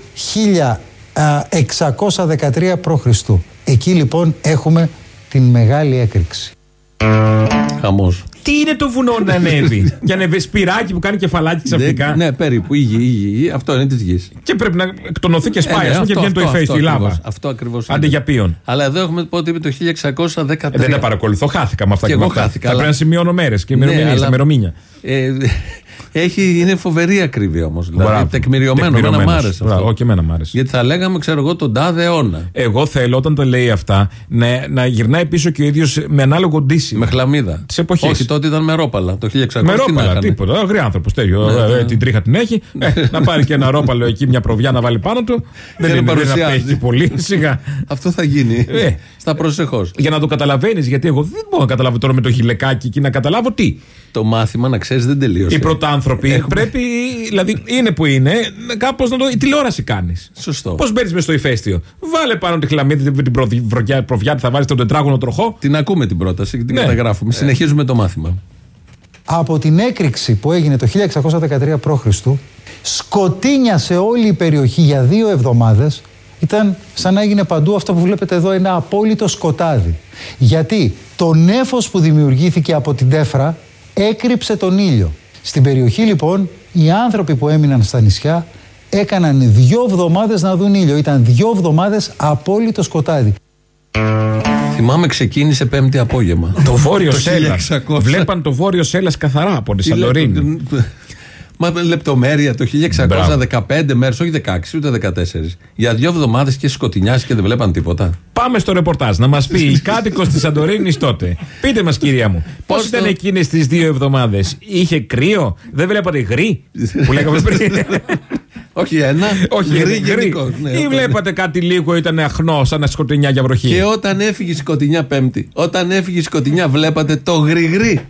1613 π.Χ. Εκεί λοιπόν έχουμε την μεγάλη έκρηξη. Χαμός. Τι είναι το βουνό να ανέβει? Για να ανέβει σπυράκι που κάνει κεφαλάκι ξαφνικά. Ναι, περίπου. Γη. Αυτό είναι τη γη. Και πρέπει να εκτονωθεί και σπάει, και βγαίνει το ηφαίστειο, η λάβα. Αυτό ακριβώς. Άντε για ποιον. Αλλά εδώ έχουμε πότε είπε το 1613. Δεν τα παρακολουθώ, χάθηκα με αυτά και εγώ αυτά. Θα πρέπει να σημειώνω μέρες και ημερομηνία. Είναι φοβερή ακρίβεια όμως. Δηλαδή, τεκμηριωμένο. Εμένα μ' άρεσε αυτό. Και εμένα μ' άρεσε. Γιατί θα λέγαμε, ξέρω εγώ, τον τάδε αιώνα. Εγώ θέλω όταν το λέει αυτά να γυρνάει πίσω και ο ίδιος με ανάλογο ντύσιμο. Με χλαμίδα. Της εποχής. Όχι, τότε ήταν με ρόπαλα. Το 1600. Με ρόπαλα, τίποτα. Αγριάνθρωπος τέτοιο. Την τρίχα την έχει. Να πάρει και ένα ρόπαλο εκεί, μια προβιά να βάλει πάνω του. Δεν είναι παρουσιάζει πολύ. Σιγά. Αυτό θα γίνει. Στα προσεχώς. Για να το καταλαβαίνεις, γιατί εγώ δεν μπορώ να καταλάβω τώρα με το γυλαικάκι και να καταλάβω τι. Το μάθημα, να ξέρεις, δεν τελείωσε. Οι πρωτάνθρωποι πρέπει, δηλαδή είναι που είναι, κάπως η τηλεόραση κάνεις. Σωστό. Πώς μπαίνεις μες στο ηφαίστειο? Βάλε πάνω τη χλαμίδα, την προβιά, θα βάλεις τον τετράγωνο τροχό. Την ακούμε την πρόταση και την καταγράφουμε. Συνεχίζουμε το μάθημα. Από την έκρηξη που έγινε το 1613 π.Χ. σκοτίνιασε όλη η περιοχή για 2 εβδομάδες. Ήταν σαν να έγινε παντού αυτό που βλέπετε εδώ, ένα απόλυτο σκοτάδι. Γιατί το νέφος που δημιουργήθηκε από την τέφρα έκρυψε τον ήλιο. Στην περιοχή λοιπόν οι άνθρωποι που έμειναν στα νησιά έκαναν 2 εβδομάδες να δουν ήλιο. Ήταν 2 εβδομάδες απόλυτο σκοτάδι. Θυμάμαι ξεκίνησε Πέμπτη απόγευμα. Το Βόρειο Σέλλας. Βλέπαν το Βόρειο Σέλλας καθαρά από τη Σαντορίνη. Μα λεπτομέρεια το 1615 μέρες, όχι 16 ούτε 14. Για 2 εβδομάδες και σκοτεινιάσει και δεν βλέπαν τίποτα. Πάμε στο ρεπορτάζ να μας πει η κάτοικος της Σαντορίνης τότε. Πείτε μας, κυρία μου, πώς ήταν εκείνες τις 2 εβδομάδες? Είχε κρύο? Δεν βλέπατε γρή που λέγαμε πριν? Όχι ένα, όχι γρή γενικώς. Ή βλέπατε κάτι λίγο, ήταν αχνό, σαν να σκοτεινιά για βροχή? Και όταν έφυγε η σκοτεινιά Πέμπτη, όταν έφυγε η σκοτεινιά, βλέπατε το γρηγρή.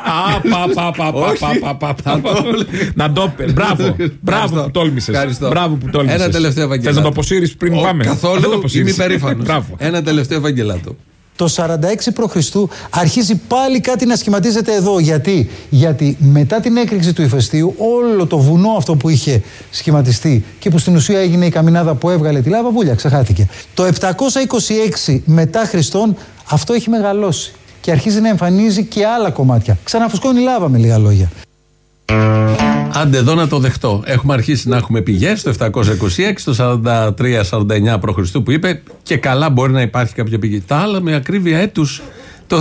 Να το πει. Μπράβο που τόλμησες. Μπράβο που τόλμησες. Ένα τελευταίο Ευαγγελάτο. Θες να το αποσύρεις πριν πάμε? Καθόλου, είμαι υπερήφανος. Ένα τελευταίο Ευαγγελάτο. Το 46 π.Χ. αρχίζει πάλι κάτι να σχηματίζεται εδώ. Γιατί μετά την έκρηξη του ηφαιστείου, όλο το βουνό αυτό που είχε σχηματιστεί και που στην ουσία έγινε η καμινάδα που έβγαλε τη λάβα, βούλιαξε, χάθηκε. Το 726 μετά Χριστόν αυτό έχει μεγαλώσει και αρχίζει να εμφανίζει και άλλα κομμάτια. Ξαναφουσκώνει λάβα, με λίγα λόγια. Άντε εδώ να το δεχτώ. Έχουμε αρχίσει να έχουμε πηγές το 726, το 43-49 π.Χ. που είπε, και καλά μπορεί να υπάρχει κάποια πηγή. Τα άλλα με ακρίβεια έτους, το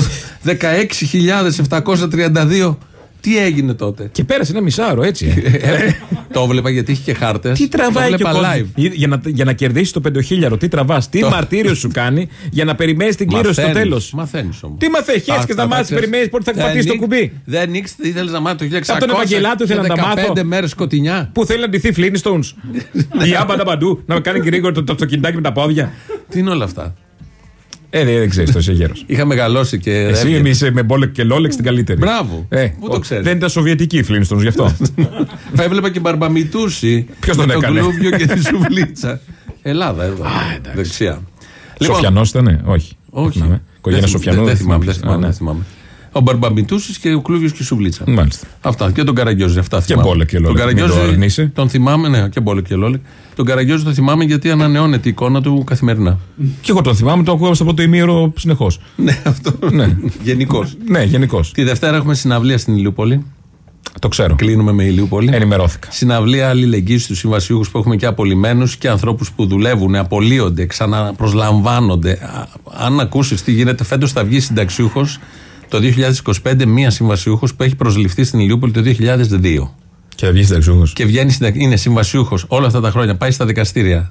16.732. Τι έγινε τότε? Και πέρασε ένα μισάωρο, έτσι. Το έβλεπα γιατί είχε και χάρτες. Τι τραβάει και live. Για να κερδίσει το 5.000, τι τραβάς, τι μαρτύριο σου κάνει για να περιμένεις την κλήρωση στο τέλος. Μαθαίνεις όμως. Τι μαθαίνεις, χέσκες να μάθεις, περιμένεις πότε θα πατήσεις το κουμπί. Δεν ήξερες, ήθελες να μάθεις το 1600. Από τον Ευαγγελάτο ήθελα να τα μάθω. 15 μέρες σκοτεινιά. Που θέλει να ντυθεί Flintstones. Η άμπαντα παντού, να κάνει γρήγορα το αυτοκινητάκι με τα πόδια. Τι είναι όλα αυτά? Δεν ξέρεις, το είσαι γέρος. Είχα μεγαλώσει και. Εσύ είσαι με μπόλεκ και λόλεξ την καλύτερη. Μπράβο. Πού το ξέρεις? Δεν ήταν σοβιετική η Flintstones γι' αυτό. Έβλεπα και Μπαρμπαμιτούση. Ποιος τον έκανε? Το κλούβιο και τη σουβλίτσα. Ελλάδα, εδώ. Δεξιά. Σοφιανός ήταν, όχι. Οικογένεια Σοφιανού. Δεν θυμάμαι. Ο Μπαρμπαμιτούσης και ο Κλούβιος και η Σουβλίτσα. Μάλιστα. Αυτά. Και τον Καραγκιόζη. Αυτά θυμάμαι. Και Μπόλεκ και Λόλεκ. Τον Καραγκιόζη τον θυμάμαι, ναι, και Μπόλεκ και Λόλεκ. Τον Καραγκιόζη τον θυμάμαι γιατί ανανεώνεται η εικόνα του καθημερινά. Και εγώ τον θυμάμαι, το ακούω στο πρώτο ημίωρο συνεχώς. Ναι, αυτό. Γενικώς. Ναι, γενικώς. Τη Δευτέρα έχουμε συναυλία στην Ηλιούπολη. Το ξέρω. Κλείνουμε με Ηλιούπολη. Ενημερώθηκα. Συναυλία αλληλεγγύης στους συμβασιούχους που έχουμε και απολυμμένους και ανθρώπους που δουλεύουν, απολύονται, ξαναπροσλαμβάνονται. Αν ακούσεις τι γίνεται, φέτος θα βγει συνταξιούχος το 2025 μία συμβασιούχος που έχει προσληφθεί στην Ηλιούπολη το 2002. Και βγει συνταξιούχος. Και βγαίνει, είναι συμβασιούχος όλα αυτά τα χρόνια. Πάει στα δικαστήρια.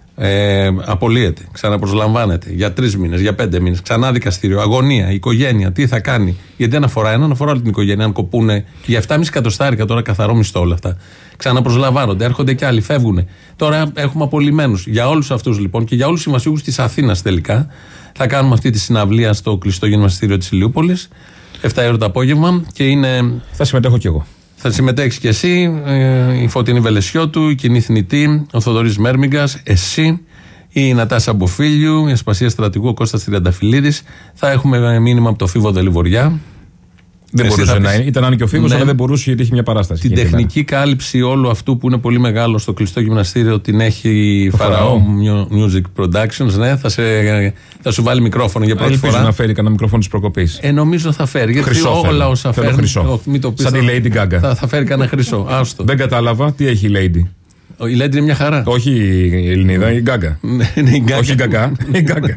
Απολύεται, ξαναπροσλαμβάνεται για 3 μήνες, για 5 μήνες. Ξανά δικαστήριο, αγωνία, οικογένεια. Τι θα κάνει? Γιατί αν αφορά έναν, αφορά όλη την οικογένεια. Αν κοπούνε και για 7,5 εκατοστάρικα τώρα καθαρό μισθό όλα αυτά. Ξαναπροσλαμβάνονται, έρχονται και άλλοι, φεύγουν. Τώρα έχουμε απολυμμένους. Για όλους αυτούς λοιπόν και για όλους τους συμβασιούχους της Αθήνας τελικά, θα κάνουμε αυτή τη συναυλία στο κλειστό γυμναστήριο της Ηλιούπολης. 7 ώρα το απόγευμα και είναι. Θα συμμετέχω κι εγώ. Θα συμμετέχεις κι εσύ, η Φωτεινή Βελεσιώτου, η Κοινή Θνητή, ο Θοδωρής Μέρμιγκας, εσύ, η Νατάσα Μποφίλιου, η Ασπασία Στρατηγού, ο Κώστας Τριανταφυλλίδης. Θα έχουμε μήνυμα από το Φίβο Δελιβοριά Δεν μπορούσε να είναι. Ήταν να είναι και ο Φίγκος, αλλά δεν μπορούσε γιατί έχει μια παράσταση. Την τεχνική κάλυψη όλου αυτού που είναι πολύ μεγάλο στο κλειστό γυμναστήριο την έχει Φαραώ Music Productions. Ναι, θα σου βάλει μικρόφωνο για πρώτη φορά. Ελπίζω να φέρει κανένα μικρόφωνο της προκοπής. Νομίζω θα φέρει. Γιατί όλα όσα φέρνει. Σαν τη Lady Gaga. Θα φέρει κανένα χρυσό. Άστο. Δεν κατάλαβα τι έχει η Lady. Η Lady είναι μια χαρά. Όχι η Ελληνίδα, η Gaga. Όχι η Gaga. Η Gaga.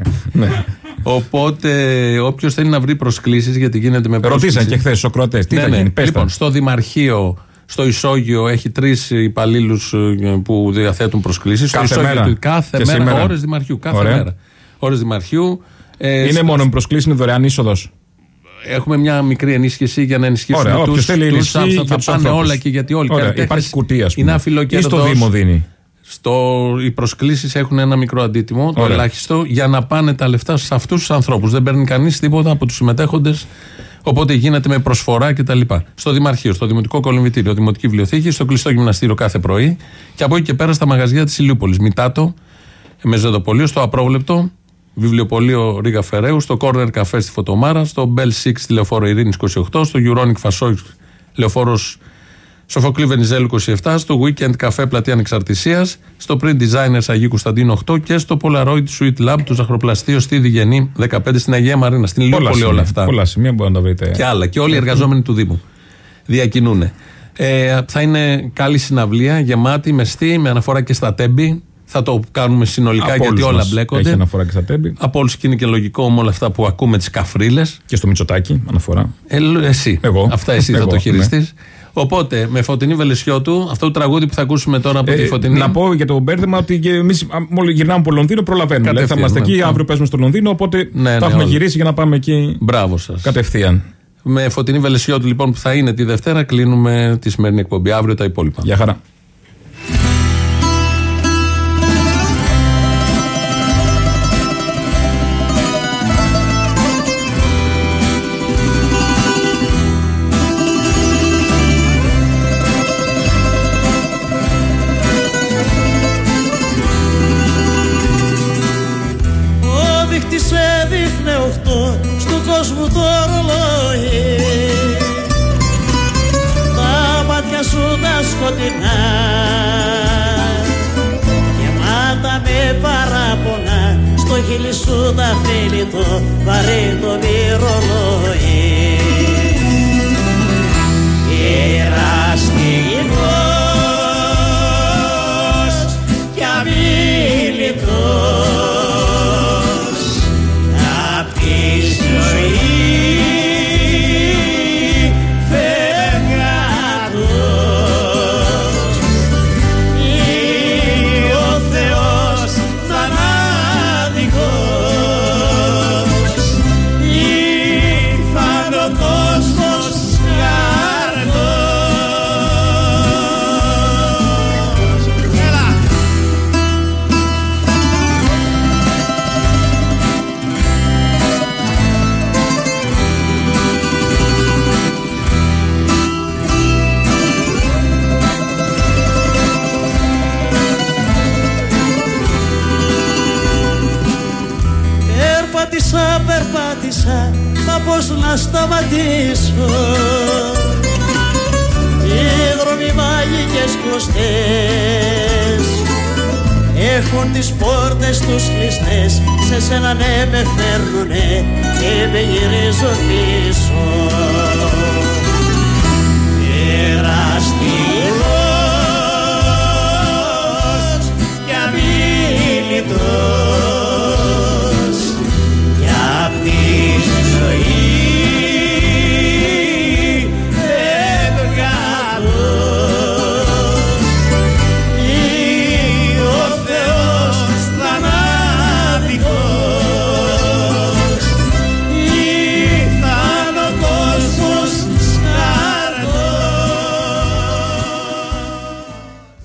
Οπότε, όποιος θέλει να βρει προσκλήσεις, γιατί γίνεται με προσκλήσεις. Ρωτήσαν και χθες στους ακροατές, τι θα γίνει. Λοιπόν, στο Δημαρχείο, στο Ισόγειο, έχει 3 υπαλλήλους που διαθέτουν προσκλήσεις. Κάθε μέρα. Ώρες Δημαρχείου. Κάθε μέρα. Ώρες Δημαρχείου. Είναι μόνο με προσκλήσεις, είναι δωρεάν είσοδος. Έχουμε μια μικρή ενίσχυση για να ενισχύσουμε τους ανθρώπους. Θα πάνε όλα και γιατί όλοι. Υπάρχει κουτί, ας πούμε. Ή στο Δήμο δίνει. Οι προσκλήσεις έχουν ένα μικρό αντίτιμο, το ελάχιστο, για να πάνε τα λεφτά σε αυτούς τους ανθρώπους. Δεν παίρνει κανείς τίποτα από τους συμμετέχοντες, οπότε γίνεται με προσφορά κτλ. Στο Δημαρχείο, στο Δημοτικό Κολυμβητήριο, Δημοτική Βιβλιοθήκη, στο κλειστό γυμναστήριο κάθε πρωί και από εκεί και πέρα στα μαγαζιά της Ηλιούπολης. Μητάτο, Μεζεδοπολείο, στο Απρόβλεπτο, Βιβλιοπωλείο Ρίγα Φεραίου, στο Corner Café στη Φωτομάρα, στο Bell 6 στη Λεωφόρο Ειρήνης 28, στο Euronic Φασόης Λεωφόρος Σοφοκλή Βενιζέλου 27, στο Weekend Café Πλατεία Ανεξαρτησίας, στο Print Designers Αγίου Κωνσταντίνου 8 και στο Polaroid Sweet Lab του Ζαχροπλαστείου στη Διγενή 15 στην Αγία Μαρίνα. Στην Ηλιούπολη όλα αυτά. Πολλά σημεία μπορεί να τα βρείτε. Και άλλα. Και όλοι οι εργαζόμενοι του Δήμου διακινούν. Θα είναι καλή συναυλία, γεμάτη, μεστή, με αναφορά και στα Τέμπη. Θα το κάνουμε συνολικά από γιατί όλα μπλέκονται. Έχει αναφορά και στα Τέμπη. Από όλους και είναι και λογικό με όλα αυτά που ακούμε, τις καφρίλες. Και στο Μητσοτάκι αναφορά. Εσύ. Αυτά εσύ θα το χειριστείς. Οπότε, με Φωτεινή Βελεσιώτου, αυτό το τραγούδι που θα ακούσουμε τώρα από τη Φωτεινή. Να πω για το μπέρδεμα ότι εμείς μόλις γυρνάμε από Λονδίνο προλαβαίνουμε. Δηλαδή θα είμαστε εκεί, αύριο παίζουμε στο Λονδίνο, οπότε θα έχουμε γυρίσει για να πάμε εκεί. Μπράβο σας. Κατευθείαν. Με Φωτεινή Βελεσιώτου, λοιπόν, που θα είναι τη Δευτέρα, κλείνουμε τη σημερινή εκπομπή. Αύριο τα υπόλοιπα. Γεια χαρά. Γεμάτα με παράπονα, στο χείλη σου τα φίλη το βαρύ το μυρολόι. Εραστηγικός και αμήλυτος απ' τη ζωή. Περπάτησα, μα πώς να σταματήσω. Οι δρόμοι μάγικες κλωστές έχουν τις πόρτες τους κλειστές. Σε σένα ναι με φέρνουνε και με γυρίζουν πίσω. Εραστή